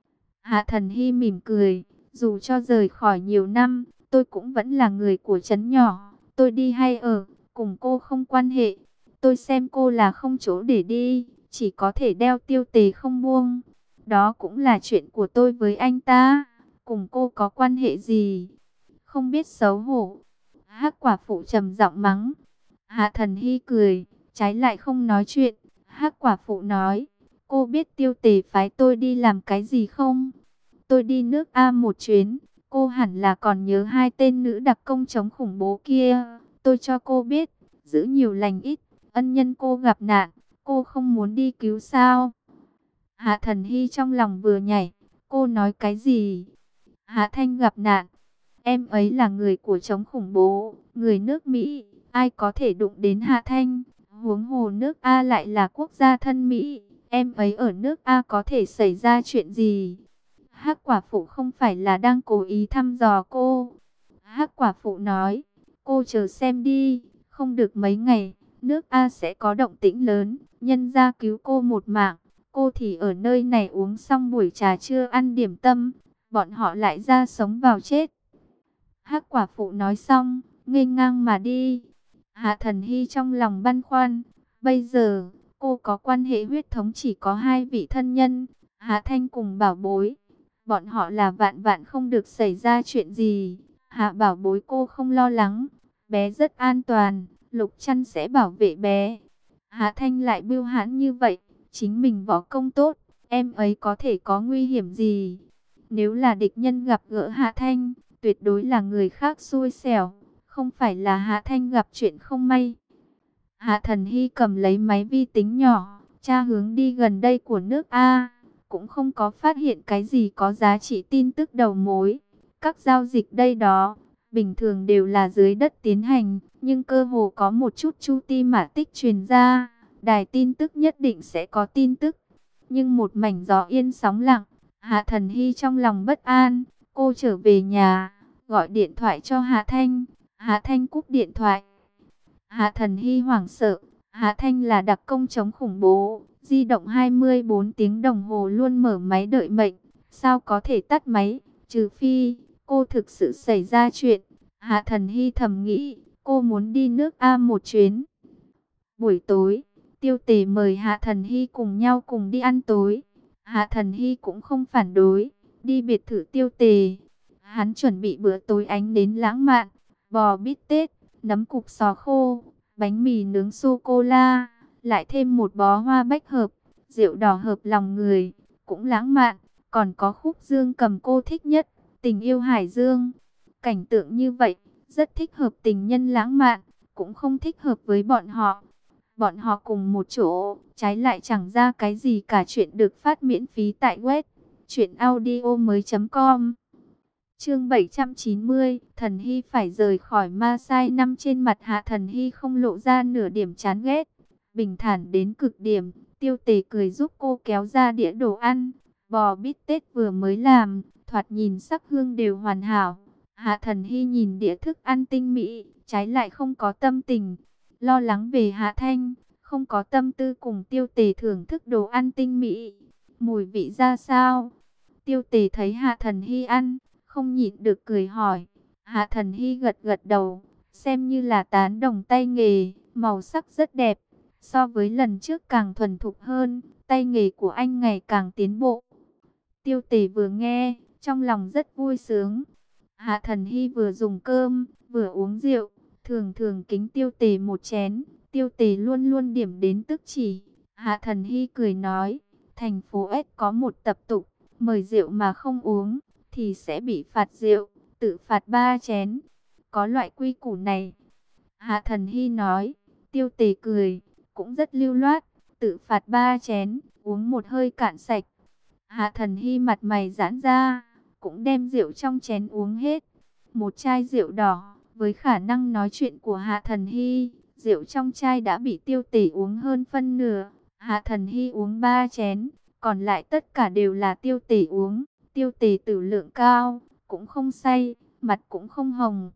Hạ Thần Hy mỉm cười, dù cho rời khỏi nhiều năm, tôi cũng vẫn là người của trấn nhỏ. Tôi đi hay ở, cùng cô không quan hệ. Tôi xem cô là không chỗ để đi, chỉ có thể đeo Tiêu Tề không buông. Đó cũng là chuyện của tôi với anh ta, cùng cô có quan hệ gì? Không biết xấu hổ. Hắc Quả Phụ trầm giọng mắng. Hạ Thần Hy cười, trái lại không nói chuyện. Hắc Quả Phụ nói, cô biết Tiêu Tề phái tôi đi làm cái gì không? Tôi đi nước A một chuyến, cô hẳn là còn nhớ 2 tên nữ đặc công chống khủng bố kia. Tôi cho cô biết, giữ nhiều lành ít, ân nhân cô gặp nạn, cô không muốn đi cứu sao? Hạ Thần Hy trong lòng vừa nhảy, cô nói cái gì? Hạ Thanh gặp nạn, em ấy là người của chống khủng bố, người nước Mỹ, ai có thể đụng đến Hạ Thanh? Huống hồ nước A lại là quốc gia thân Mỹ, em ấy ở nước A có thể xảy ra chuyện gì? Hắc Quả Phụ không phải là đang cố ý thăm dò cô. Hắc Quả Phụ nói, cô chờ xem đi, không được mấy ngày, nước A sẽ có động tĩnh lớn, nhân ra cứu cô một mạng. Cô thì ở nơi này uống xong buổi trà trưa ăn điểm tâm, bọn họ lại ra sống vào chết. Hắc Quả Phụ nói xong, nghênh ngang mà đi. Hạ Thần Hy trong lòng băn khoăn, bây giờ cô có quan hệ huyết thống chỉ có 2 vị thân nhân, Hạ Thanh cùng Bảo Bối. Bọn họ là vạn vạn không được xảy ra chuyện gì. Hạ Bảo Bối cô không lo lắng, bé rất an toàn, Lục Trăn sẽ bảo vệ bé. Hạ Thanh lại bưu hãn như vậy, chính mình võ công tốt, em ấy có thể có nguy hiểm gì? Nếu là địch nhân gặp gỡ Hạ Thanh, tuyệt đối là người khác xui xẻo, không phải là Hạ Thanh gặp chuyện không may. Hạ Thần Hy cầm lấy máy vi tính nhỏ, tra hướng đi gần đây của nước A, cũng không có phát hiện cái gì có giá trị tin tức đầu mối. Các giao dịch đây đó, bình thường đều là dưới đất tiến hành, nhưng cơ hồ có một chút chu ti mã tích truyền ra, đài tin tức nhất định sẽ có tin tức. Nhưng một mảnh gió yên sóng lặng, Hạ Thần Hy trong lòng bất an, cô trở về nhà, gọi điện thoại cho Hạ Thanh. Hạ Thanh cúp điện thoại. Hạ Thần Hy hoảng sợ, Hạ Thanh là đặc công chống khủng bố, di động 24 tiếng đồng hồ luôn mở máy đợi mệnh, sao có thể tắt máy, trừ phi cô thực sự xảy ra chuyện. Hạ Thần Hy thầm nghĩ, cô muốn đi nước A một chuyến. Buổi tối, Tiêu Tề mời Hạ Thần Hy cùng nhau cùng đi ăn tối. Hạ Thần Hy cũng không phản đối, đi biệt thự Tiêu Tề. Hắn chuẩn bị bữa tối ánh đến lãng mạn, bò bít tết, nấm cục sò khô, bánh mì nướng sô-cô-la, lại thêm một bó hoa bách hợp, rượu đỏ hợp lòng người, cũng lãng mạn. Còn có khúc dương cầm cô thích nhất, tình yêu hải dương. Cảnh tượng như vậy, rất thích hợp tình nhân lãng mạn, cũng không thích hợp với bọn họ. Bọn họ cùng một chỗ, trái lại chẳng ra cái gì cả. Chuyện được phát miễn phí tại web truyệnaudiomoi.com. Chương 790, Thần Hy phải rời khỏi Ma Sai năm. Trên mặt Hạ Thần Hy không lộ ra nửa điểm chán ghét, bình thản đến cực điểm. Tiêu Tề cười giúp cô kéo ra đĩa đồ ăn, bò bít tết vừa mới làm, thoạt nhìn sắc hương đều hoàn hảo. Hạ Thần Hy nhìn đĩa thức ăn tinh mỹ, trái lại không có tâm tình lo lắng về Hạ Thanh, không có tâm tư cùng Tiêu Tề thưởng thức đồ ăn tinh mỹ. Mùi vị ra sao? Tiêu Tề thấy Hạ Thần Hy ăn, không nhịn được cười hỏi. Hạ Thần Hy gật gật đầu, xem như là tán đồng tay nghề, màu sắc rất đẹp. So với lần trước càng thuần thục hơn, tay nghề của anh ngày càng tiến bộ. Tiêu Tề vừa nghe, trong lòng rất vui sướng. Hạ Thần Hy vừa dùng cơm, vừa uống rượu, thường thường kính Tiêu Tề một chén. Tiêu Tề luôn luôn điểm đến tức chỉ. Hạ Thần Hy cười nói, thành phố S có một tập tục, mời rượu mà không uống, thì sẽ bị phạt rượu, tự phạt 3 chén. Có loại quy củ này. Hạ Thần Hy nói. Tiêu Tề cười, cũng rất lưu loát, tự phạt 3 chén, uống một hơi cạn sạch. Hạ Thần Hy mặt mày giãn ra, cũng đem rượu trong chén uống hết. Một chai rượu đỏ, với khả năng nói chuyện của Hạ Thần Hy, rượu trong chai đã bị Tiêu Tề uống hơn phân nửa. Hạ Thần Hy uống 3 chén, còn lại tất cả đều là Tiêu Tề uống. Tiêu Tề tử lượng cao, cũng không say, mặt cũng không hồng.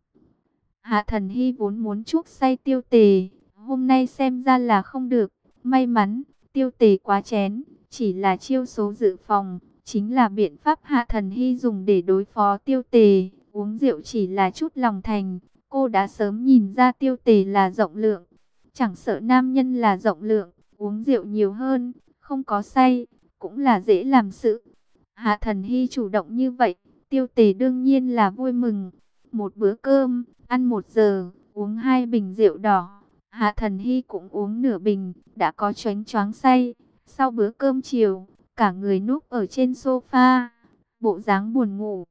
Hạ Thần Hy vốn muốn chuốc say Tiêu Tề, hôm nay xem ra là không được. May mắn, Tiêu Tề quá chén, chỉ là chiêu số dự phòng, chính là biện pháp Hạ Thần Hy dùng để đối phó Tiêu Tề. Uống rượu chỉ là chút lòng thành, cô đã sớm nhìn ra Tiêu Tề là rộng lượng. Chẳng sợ nam nhân là rộng lượng, uống rượu nhiều hơn, không có say, cũng là dễ làm sự. Hạ Thần Hy chủ động như vậy, Tiêu Tề đương nhiên là vui mừng. Một bữa cơm, ăn 1 giờ, uống 2 bình rượu đỏ. Hạ Thần Hy cũng uống nửa bình, đã có choáng choáng say. Sau bữa cơm chiều, cả người núp ở trên sofa, bộ dáng buồn ngủ.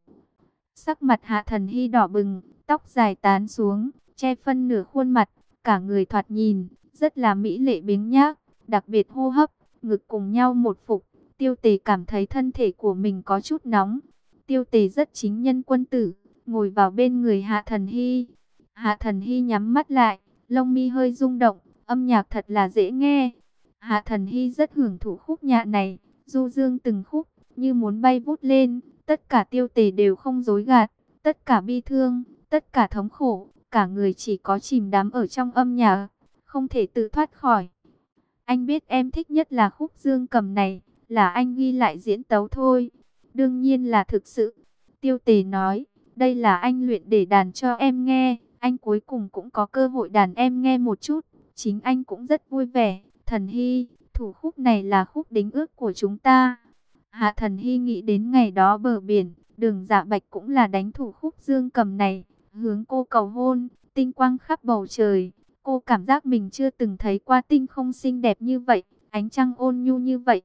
Sắc mặt Hạ Thần Hy đỏ bừng, tóc dài tán xuống, che phân nửa khuôn mặt, cả người thoạt nhìn, rất là mỹ lệ biếng nhác, đặc biệt hô hấp, ngực cùng nhau một phục. Tiêu Tề cảm thấy thân thể của mình có chút nóng. Tiêu Tề rất chính nhân quân tử, ngồi vào bên người Hạ Thần Hy. Hạ Thần Hy nhắm mắt lại, lông mi hơi rung động, âm nhạc thật là dễ nghe. Hạ Thần Hy rất hưởng thụ khúc nhạc này, du dương từng khúc, như muốn bay vút lên. Tất cả Tiêu Tề đều không dối gạt, tất cả bi thương, tất cả thống khổ, cả người chỉ có chìm đắm ở trong âm nhạc, không thể tự thoát khỏi. Anh biết em thích nhất là khúc dương cầm này, là anh ghi lại diễn tấu thôi. Đương nhiên là thực sự. Tiêu Tề nói, đây là anh luyện để đàn cho em nghe, anh cuối cùng cũng có cơ hội đàn em nghe một chút. Chính anh cũng rất vui vẻ. Thần Hy, thủ khúc này là khúc đính ước của chúng ta. Hạ Thần Hy nghĩ đến ngày đó bờ biển, Đường Dạ Bạch cũng là đánh thủ khúc dương cầm này, hướng cô cầu hôn, tinh quang khắp bầu trời. Cô cảm giác mình chưa từng thấy qua tinh không xinh đẹp như vậy, ánh trăng ôn nhu như vậy.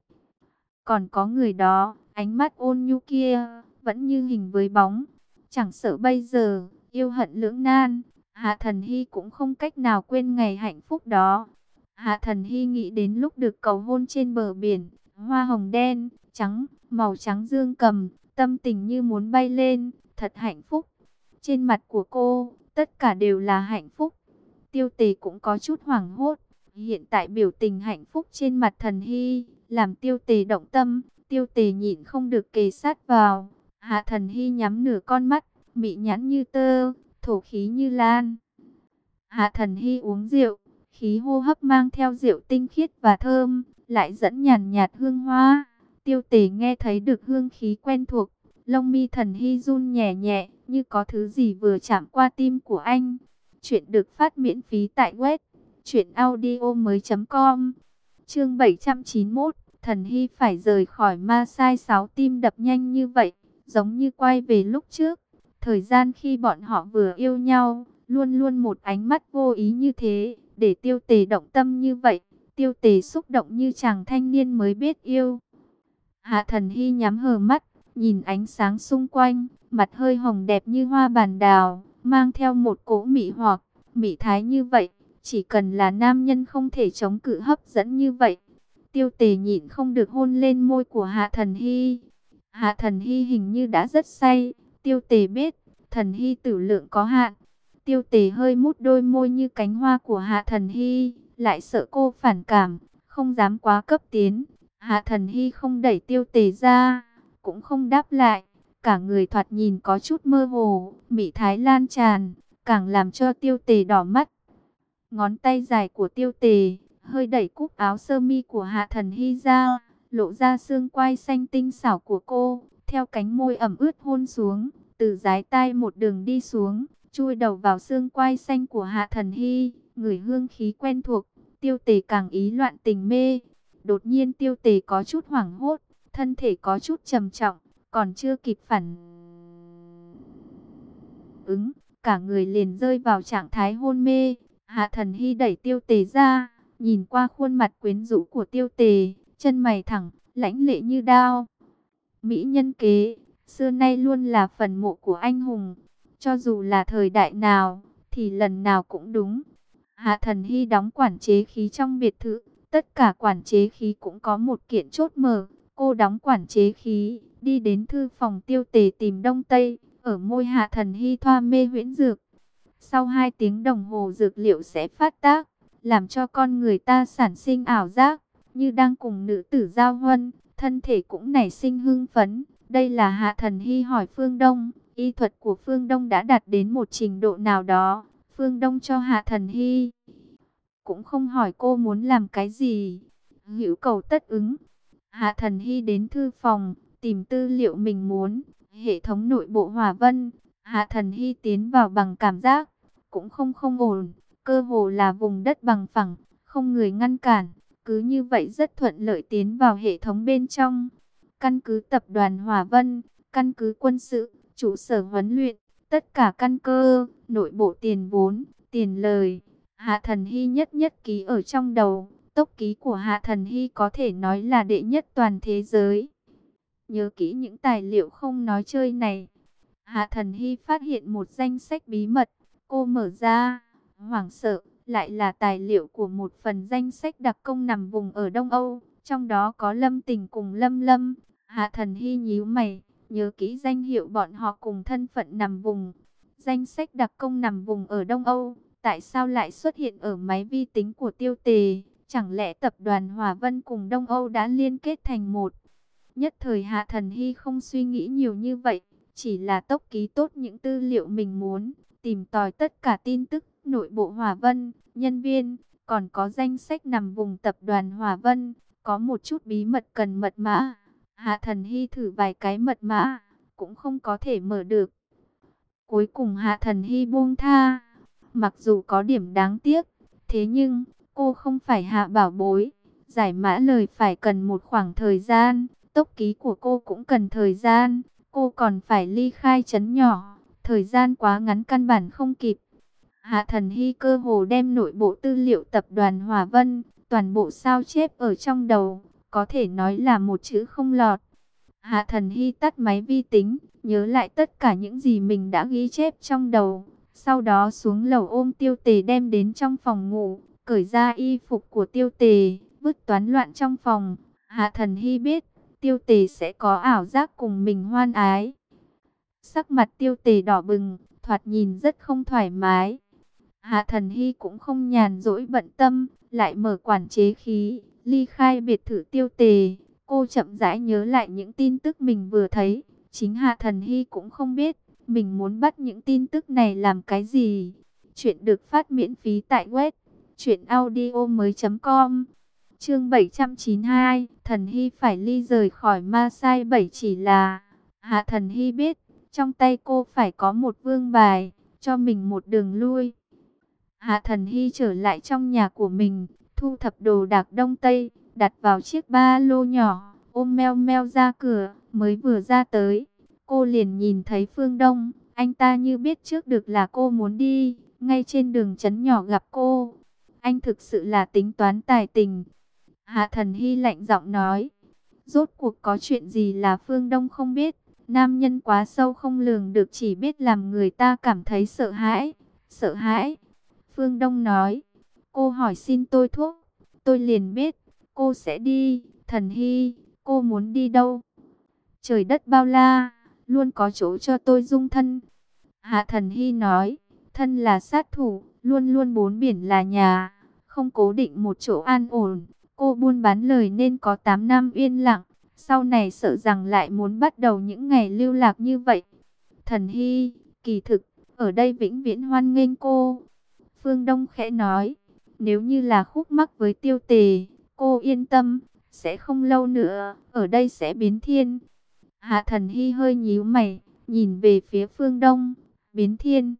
Còn có người đó, ánh mắt ôn nhu kia, vẫn như hình với bóng. Chẳng sợ bây giờ, yêu hận lưỡng nan, Hạ Thần Hy cũng không cách nào quên ngày hạnh phúc đó. Hạ Thần Hy nghĩ đến lúc được cầu hôn trên bờ biển, hoa hồng đen, trắng, màu trắng dương cầm, tâm tình như muốn bay lên, thật hạnh phúc. Trên mặt của cô, tất cả đều là hạnh phúc. Tiêu Tề cũng có chút hoảng hốt. Hiện tại biểu tình hạnh phúc trên mặt Thần Hy, làm Tiêu Tề động tâm. Tiêu Tề nhịn không được kề sát vào. Hạ Thần Hy nhắm nửa con mắt, mị nhãn như tơ, thổ khí như lan. Hạ Thần Hy uống rượu, khí hô hấp mang theo rượu tinh khiết và thơm, lại dẫn nhàn nhạt hương hoa. Tiêu Tề nghe thấy được hương khí quen thuộc, lông mi Thần Hy run nhẹ nhẹ, như có thứ gì vừa chạm qua tim của anh. Chuyện được phát miễn phí tại web truyệnaudiomoi.com. Chương 791, Thần Hy phải rời khỏi ma sai 6, tim đập nhanh như vậy, giống như quay về lúc trước. Thời gian khi bọn họ vừa yêu nhau, luôn luôn một ánh mắt vô ý như thế, để Tiêu Tề động tâm như vậy. Tiêu Tề xúc động như chàng thanh niên mới biết yêu. Hạ Thần Hy nhắm hờ mắt, nhìn ánh sáng xung quanh, mặt hơi hồng đẹp như hoa bàn đào, mang theo một cỗ mị hoặc, mị thái như vậy. Chỉ cần là nam nhân không thể chống cự hấp dẫn như vậy. Tiêu Tề nhịn không được hôn lên môi của Hạ Thần Hy. Hạ Thần Hy hình như đã rất say. Tiêu Tề biết, Thần Hy tử lượng có hạn. Tiêu Tề hơi mút đôi môi như cánh hoa của Hạ Thần Hy, lại sợ cô phản cảm, không dám quá cấp tiến. Hạ Thần Hy không đẩy Tiêu Tề ra, cũng không đáp lại, cả người thoạt nhìn có chút mơ hồ, mị thái lan tràn, càng làm cho Tiêu Tề đỏ mắt. Ngón tay dài của Tiêu Tề hơi đẩy cúc áo sơ mi của Hạ Thần Hy ra, lộ ra xương quai xanh tinh xảo của cô, theo cánh môi ẩm ướt hôn xuống, từ dái tai một đường đi xuống, chui đầu vào xương quai xanh của Hạ Thần Hy, ngửi hương khí quen thuộc, Tiêu Tề càng ý loạn tình mê. Đột nhiên Tiêu Tề có chút hoảng hốt, thân thể có chút trầm trọng, còn chưa kịp phản ứng, cả người liền rơi vào trạng thái hôn mê. Hạ Thần Hy đẩy Tiêu Tề ra, nhìn qua khuôn mặt quyến rũ của Tiêu Tề, chân mày thẳng, lãnh lệ như đao. Mỹ nhân kế, xưa nay luôn là phần mộ của anh hùng, cho dù là thời đại nào, thì lần nào cũng đúng. Hạ Thần Hy đóng quản chế khí trong biệt thự, tất cả quản chế khí cũng có một kiện chốt mở. Cô đóng quản chế khí, đi đến thư phòng Tiêu Tề tìm Đông Tây, ở môi Hạ Thần Hy thoa mê huyễn dược. Sau 2 tiếng đồng hồ dược liệu sẽ phát tác, làm cho con người ta sản sinh ảo giác, như đang cùng nữ tử giao huân, thân thể cũng nảy sinh hưng phấn. Đây là Hạ Thần Hy hỏi Phương Đông, y thuật của Phương Đông đã đạt đến một trình độ nào đó. Phương Đông cho Hạ Thần Hy, cũng không hỏi cô muốn làm cái gì, hữu cầu tất ứng. Hạ Thần Hy đến thư phòng, tìm tư liệu mình muốn, hệ thống nội bộ hỏa vân. Hạ Thần Hy tiến vào bằng cảm giác, cũng không ổn, cơ hồ là vùng đất bằng phẳng, không người ngăn cản. Cứ như vậy rất thuận lợi tiến vào hệ thống bên trong. Căn cứ tập đoàn Hỏa Vân, căn cứ quân sự, trụ sở huấn luyện, tất cả căn cơ, nội bộ tiền vốn, tiền lời. Hạ Thần Hy nhất nhất ký ở trong đầu. Tốc ký của Hạ Thần Hy có thể nói là đệ nhất toàn thế giới. Nhớ kỹ những tài liệu không nói chơi này. Hạ Thần Hy phát hiện một danh sách bí mật. Cô mở ra, hoảng sợ, lại là tài liệu của một phần danh sách đặc công nằm vùng ở Đông Âu. Trong đó có Lâm Tình cùng Lâm Lâm. Hạ Thần Hy nhíu mày, nhớ kỹ danh hiệu bọn họ cùng thân phận nằm vùng. Danh sách đặc công nằm vùng ở Đông Âu, tại sao lại xuất hiện ở máy vi tính của Tiêu Tề? Chẳng lẽ tập đoàn Hỏa Vân cùng Đông Âu đã liên kết thành một? Nhất thời Hạ Thần Hy không suy nghĩ nhiều như vậy, chỉ là tốc ký tốt những tư liệu mình muốn, tìm tòi tất cả tin tức nội bộ Hỏa Vân, nhân viên, còn có danh sách nằm vùng tập đoàn Hỏa Vân, có một chút bí mật cần mật mã. Hạ Thần Hy thử vài cái mật mã, cũng không có thể mở được. Cuối cùng Hạ Thần Hy buông tha, mặc dù có điểm đáng tiếc, thế nhưng cô không phải Hạ Bảo Bối, giải mã lời phải cần một khoảng thời gian, tốc ký của cô cũng cần thời gian, cô còn phải ly khai trấn nhỏ, thời gian quá ngắn căn bản không kịp. Hạ Thần Hy cơ hồ đem nội bộ tư liệu tập đoàn Hỏa Vân, toàn bộ sao chép ở trong đầu, có thể nói là một chữ không lọt. Hạ Thần Hy tắt máy vi tính, nhớ lại tất cả những gì mình đã ghi chép trong đầu. Sau đó xuống lầu ôm Tiêu Tề đem đến trong phòng ngủ, cởi ra y phục của Tiêu Tề, vứt toán loạn trong phòng. Hạ Thần Hy biết, Tiêu Tề sẽ có ảo giác cùng mình hoan ái. Sắc mặt Tiêu Tề đỏ bừng, thoạt nhìn rất không thoải mái. Hạ Thần Hy cũng không nhàn rỗi bận tâm, lại mở quản chế khí, ly khai biệt thự Tiêu Tề. Cô chậm rãi nhớ lại những tin tức mình vừa thấy. Chính Hạ Thần Hy cũng không biết mình muốn bắt những tin tức này làm cái gì. Chuyện được phát miễn phí tại web truyệnaudiomoi.com. Chương 792, Thần Hy phải ly rời khỏi Ma Sai 7 chỉ là Hạ Thần Hy biết, trong tay cô phải có một vương bài, cho mình một đường lui. Hạ Thần Hy trở lại trong nhà của mình, thu thập đồ đạc Đông Tây, đặt vào chiếc ba lô nhỏ, ôm meo meo ra cửa. Mới vừa ra tới, cô liền nhìn thấy Phương Đông. Anh ta như biết trước được là cô muốn đi, ngay trên đường trấn nhỏ gặp cô. Anh thực sự là tính toán tài tình. Hạ Thần Hy lạnh giọng nói. Rốt cuộc có chuyện gì là Phương Đông không biết. Nam nhân quá sâu không lường được, chỉ biết làm người ta cảm thấy sợ hãi. Sợ hãi. Phương Đông nói. Cô hỏi xin tôi thuốc, tôi liền biết cô sẽ đi. Thần Hy, cô muốn đi đâu? Trời đất bao la, luôn có chỗ cho tôi dung thân. Hạ Thần Hy nói. Thân là sát thủ, luôn luôn bốn biển là nhà, không cố định một chỗ an ổn. Cô buôn bán lời nên có 8 năm yên lặng, Sau này sợ rằng lại muốn bắt đầu những ngày lưu lạc như vậy. Thần Hy, kỳ thực, ở đây vĩnh viễn hoan nghênh cô. Phương Đông khẽ nói, nếu như là khúc mắc với Tiêu Tề, cô yên tâm, sẽ không lâu nữa, ở đây sẽ biến thiên. Hạ Thần Hy hơi nhíu mày, nhìn về phía Phương Đông, biến thiên.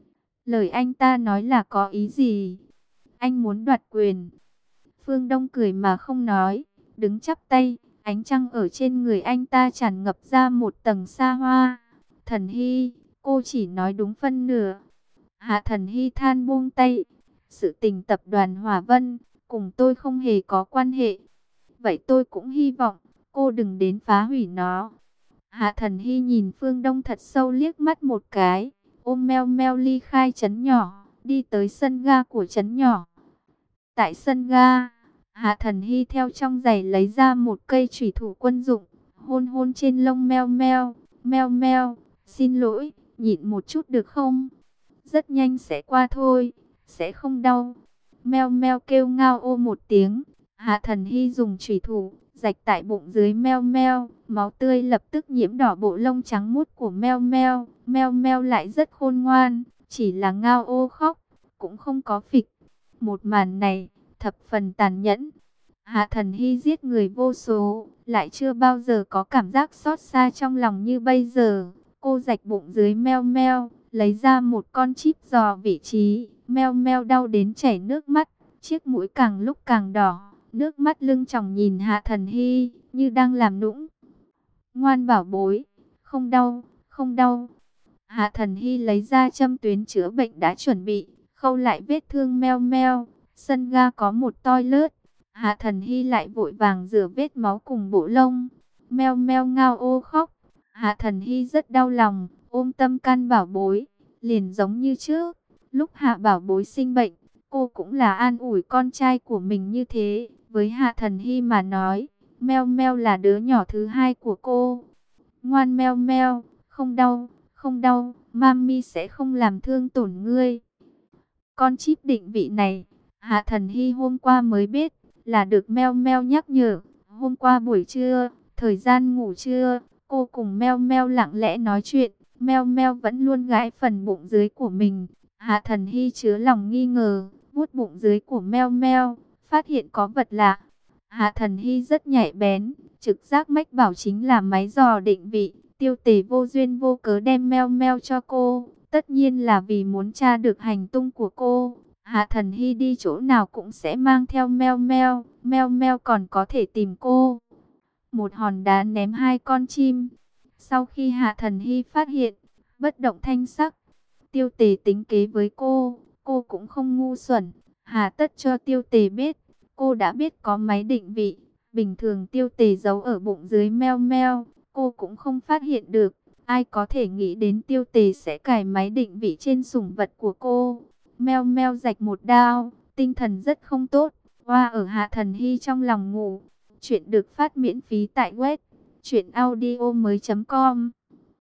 Lời anh ta nói là có ý gì? Anh muốn đoạt quyền. Phương Đông cười mà không nói, đứng chắp tay, ánh trăng ở trên người anh ta tràn ngập ra một tầng xa hoa. Thần Hy, cô chỉ nói đúng phân nửa. Hạ Thần Hy than buông tay, sự tình tập đoàn Hòa Vân, cùng tôi không hề có quan hệ. Vậy tôi cũng hy vọng, cô đừng đến phá hủy nó. Hạ Thần Hy nhìn Phương Đông thật sâu liếc mắt một cái, ôm meo meo ly khai trấn nhỏ, đi tới sân ga của trấn nhỏ. Tại sân ga, Hạ Thần Hy theo trong giày lấy ra một cây chủy thủ quân dụng, hôn hôn trên lông meo meo, meo meo, xin lỗi, nhịn một chút được không? Rất nhanh sẽ qua thôi, sẽ không đau. Meo meo kêu ngao ô một tiếng, Hạ Thần Hy dùng chủy thủ rạch tại bụng dưới meo meo, máu tươi lập tức nhiễm đỏ bộ lông trắng muốt của meo meo. Meo meo lại rất khôn ngoan, chỉ là ngao ô khóc, cũng không có phịch. Một màn này thập phần tàn nhẫn. Hạ Thần Hy giết người vô số, lại chưa bao giờ có cảm giác xót xa trong lòng như bây giờ. Cô rạch bụng dưới meo meo, lấy ra một con chip dò vị trí. Meo meo đau đến chảy nước mắt, chiếc mũi càng lúc càng đỏ, nước mắt lưng tròng nhìn Hạ Thần Hy, như đang làm nũng. Ngoan bảo bối, không đau, không đau. Hạ Thần Hy lấy ra châm tuyến chữa bệnh đã chuẩn bị, khâu lại vết thương meo meo. Sân ga có một toilet, Hạ Thần Hy lại vội vàng rửa vết máu cùng bộ lông. Meo meo ngao ô khóc, Hạ Thần Hy rất đau lòng, ôm tâm can bảo bối, liền giống như trước. Lúc Hạ bảo bối sinh bệnh, cô cũng là an ủi con trai của mình như thế. Với Hạ Thần Hy mà nói, meo meo là đứa nhỏ thứ hai của cô. Ngoan meo meo, không đau, không đau, mami sẽ không làm thương tổn ngươi. Con chip định vị này, Hạ Thần Hy hôm qua mới biết, là được meo meo nhắc nhở. Hôm qua buổi trưa, thời gian ngủ trưa, cô cùng meo meo lặng lẽ nói chuyện. Meo meo vẫn luôn gãi phần bụng dưới của mình. Hạ Thần Hy chứa lòng nghi ngờ, vuốt bụng dưới của meo meo, phát hiện có vật lạ. Hạ Thần Hy rất nhạy bén, trực giác mách bảo chính là máy dò định vị. Tiêu Tề vô duyên vô cớ đem meo meo cho cô, tất nhiên là vì muốn tra được hành tung của cô. Hạ Thần Hy đi chỗ nào cũng sẽ mang theo meo meo, meo meo còn có thể tìm cô. Một hòn đá ném hai con chim. Sau khi Hạ Thần Hy phát hiện, bất động thanh sắc, Tiêu Tề tính kế với cô cũng không ngu xuẩn. Hà tất cho Tiêu Tề biết, cô đã biết có máy định vị. Bình thường Tiêu Tề giấu ở bụng dưới meo meo, cô cũng không phát hiện được. Ai có thể nghĩ đến Tiêu Tề sẽ cài máy định vị trên sủng vật của cô. Meo meo rạch một đao, tinh thần rất không tốt. Hoa ở Hạ Thần Hy trong lòng ngủ. Chuyện được phát miễn phí tại web truyệnaudiomoi.com.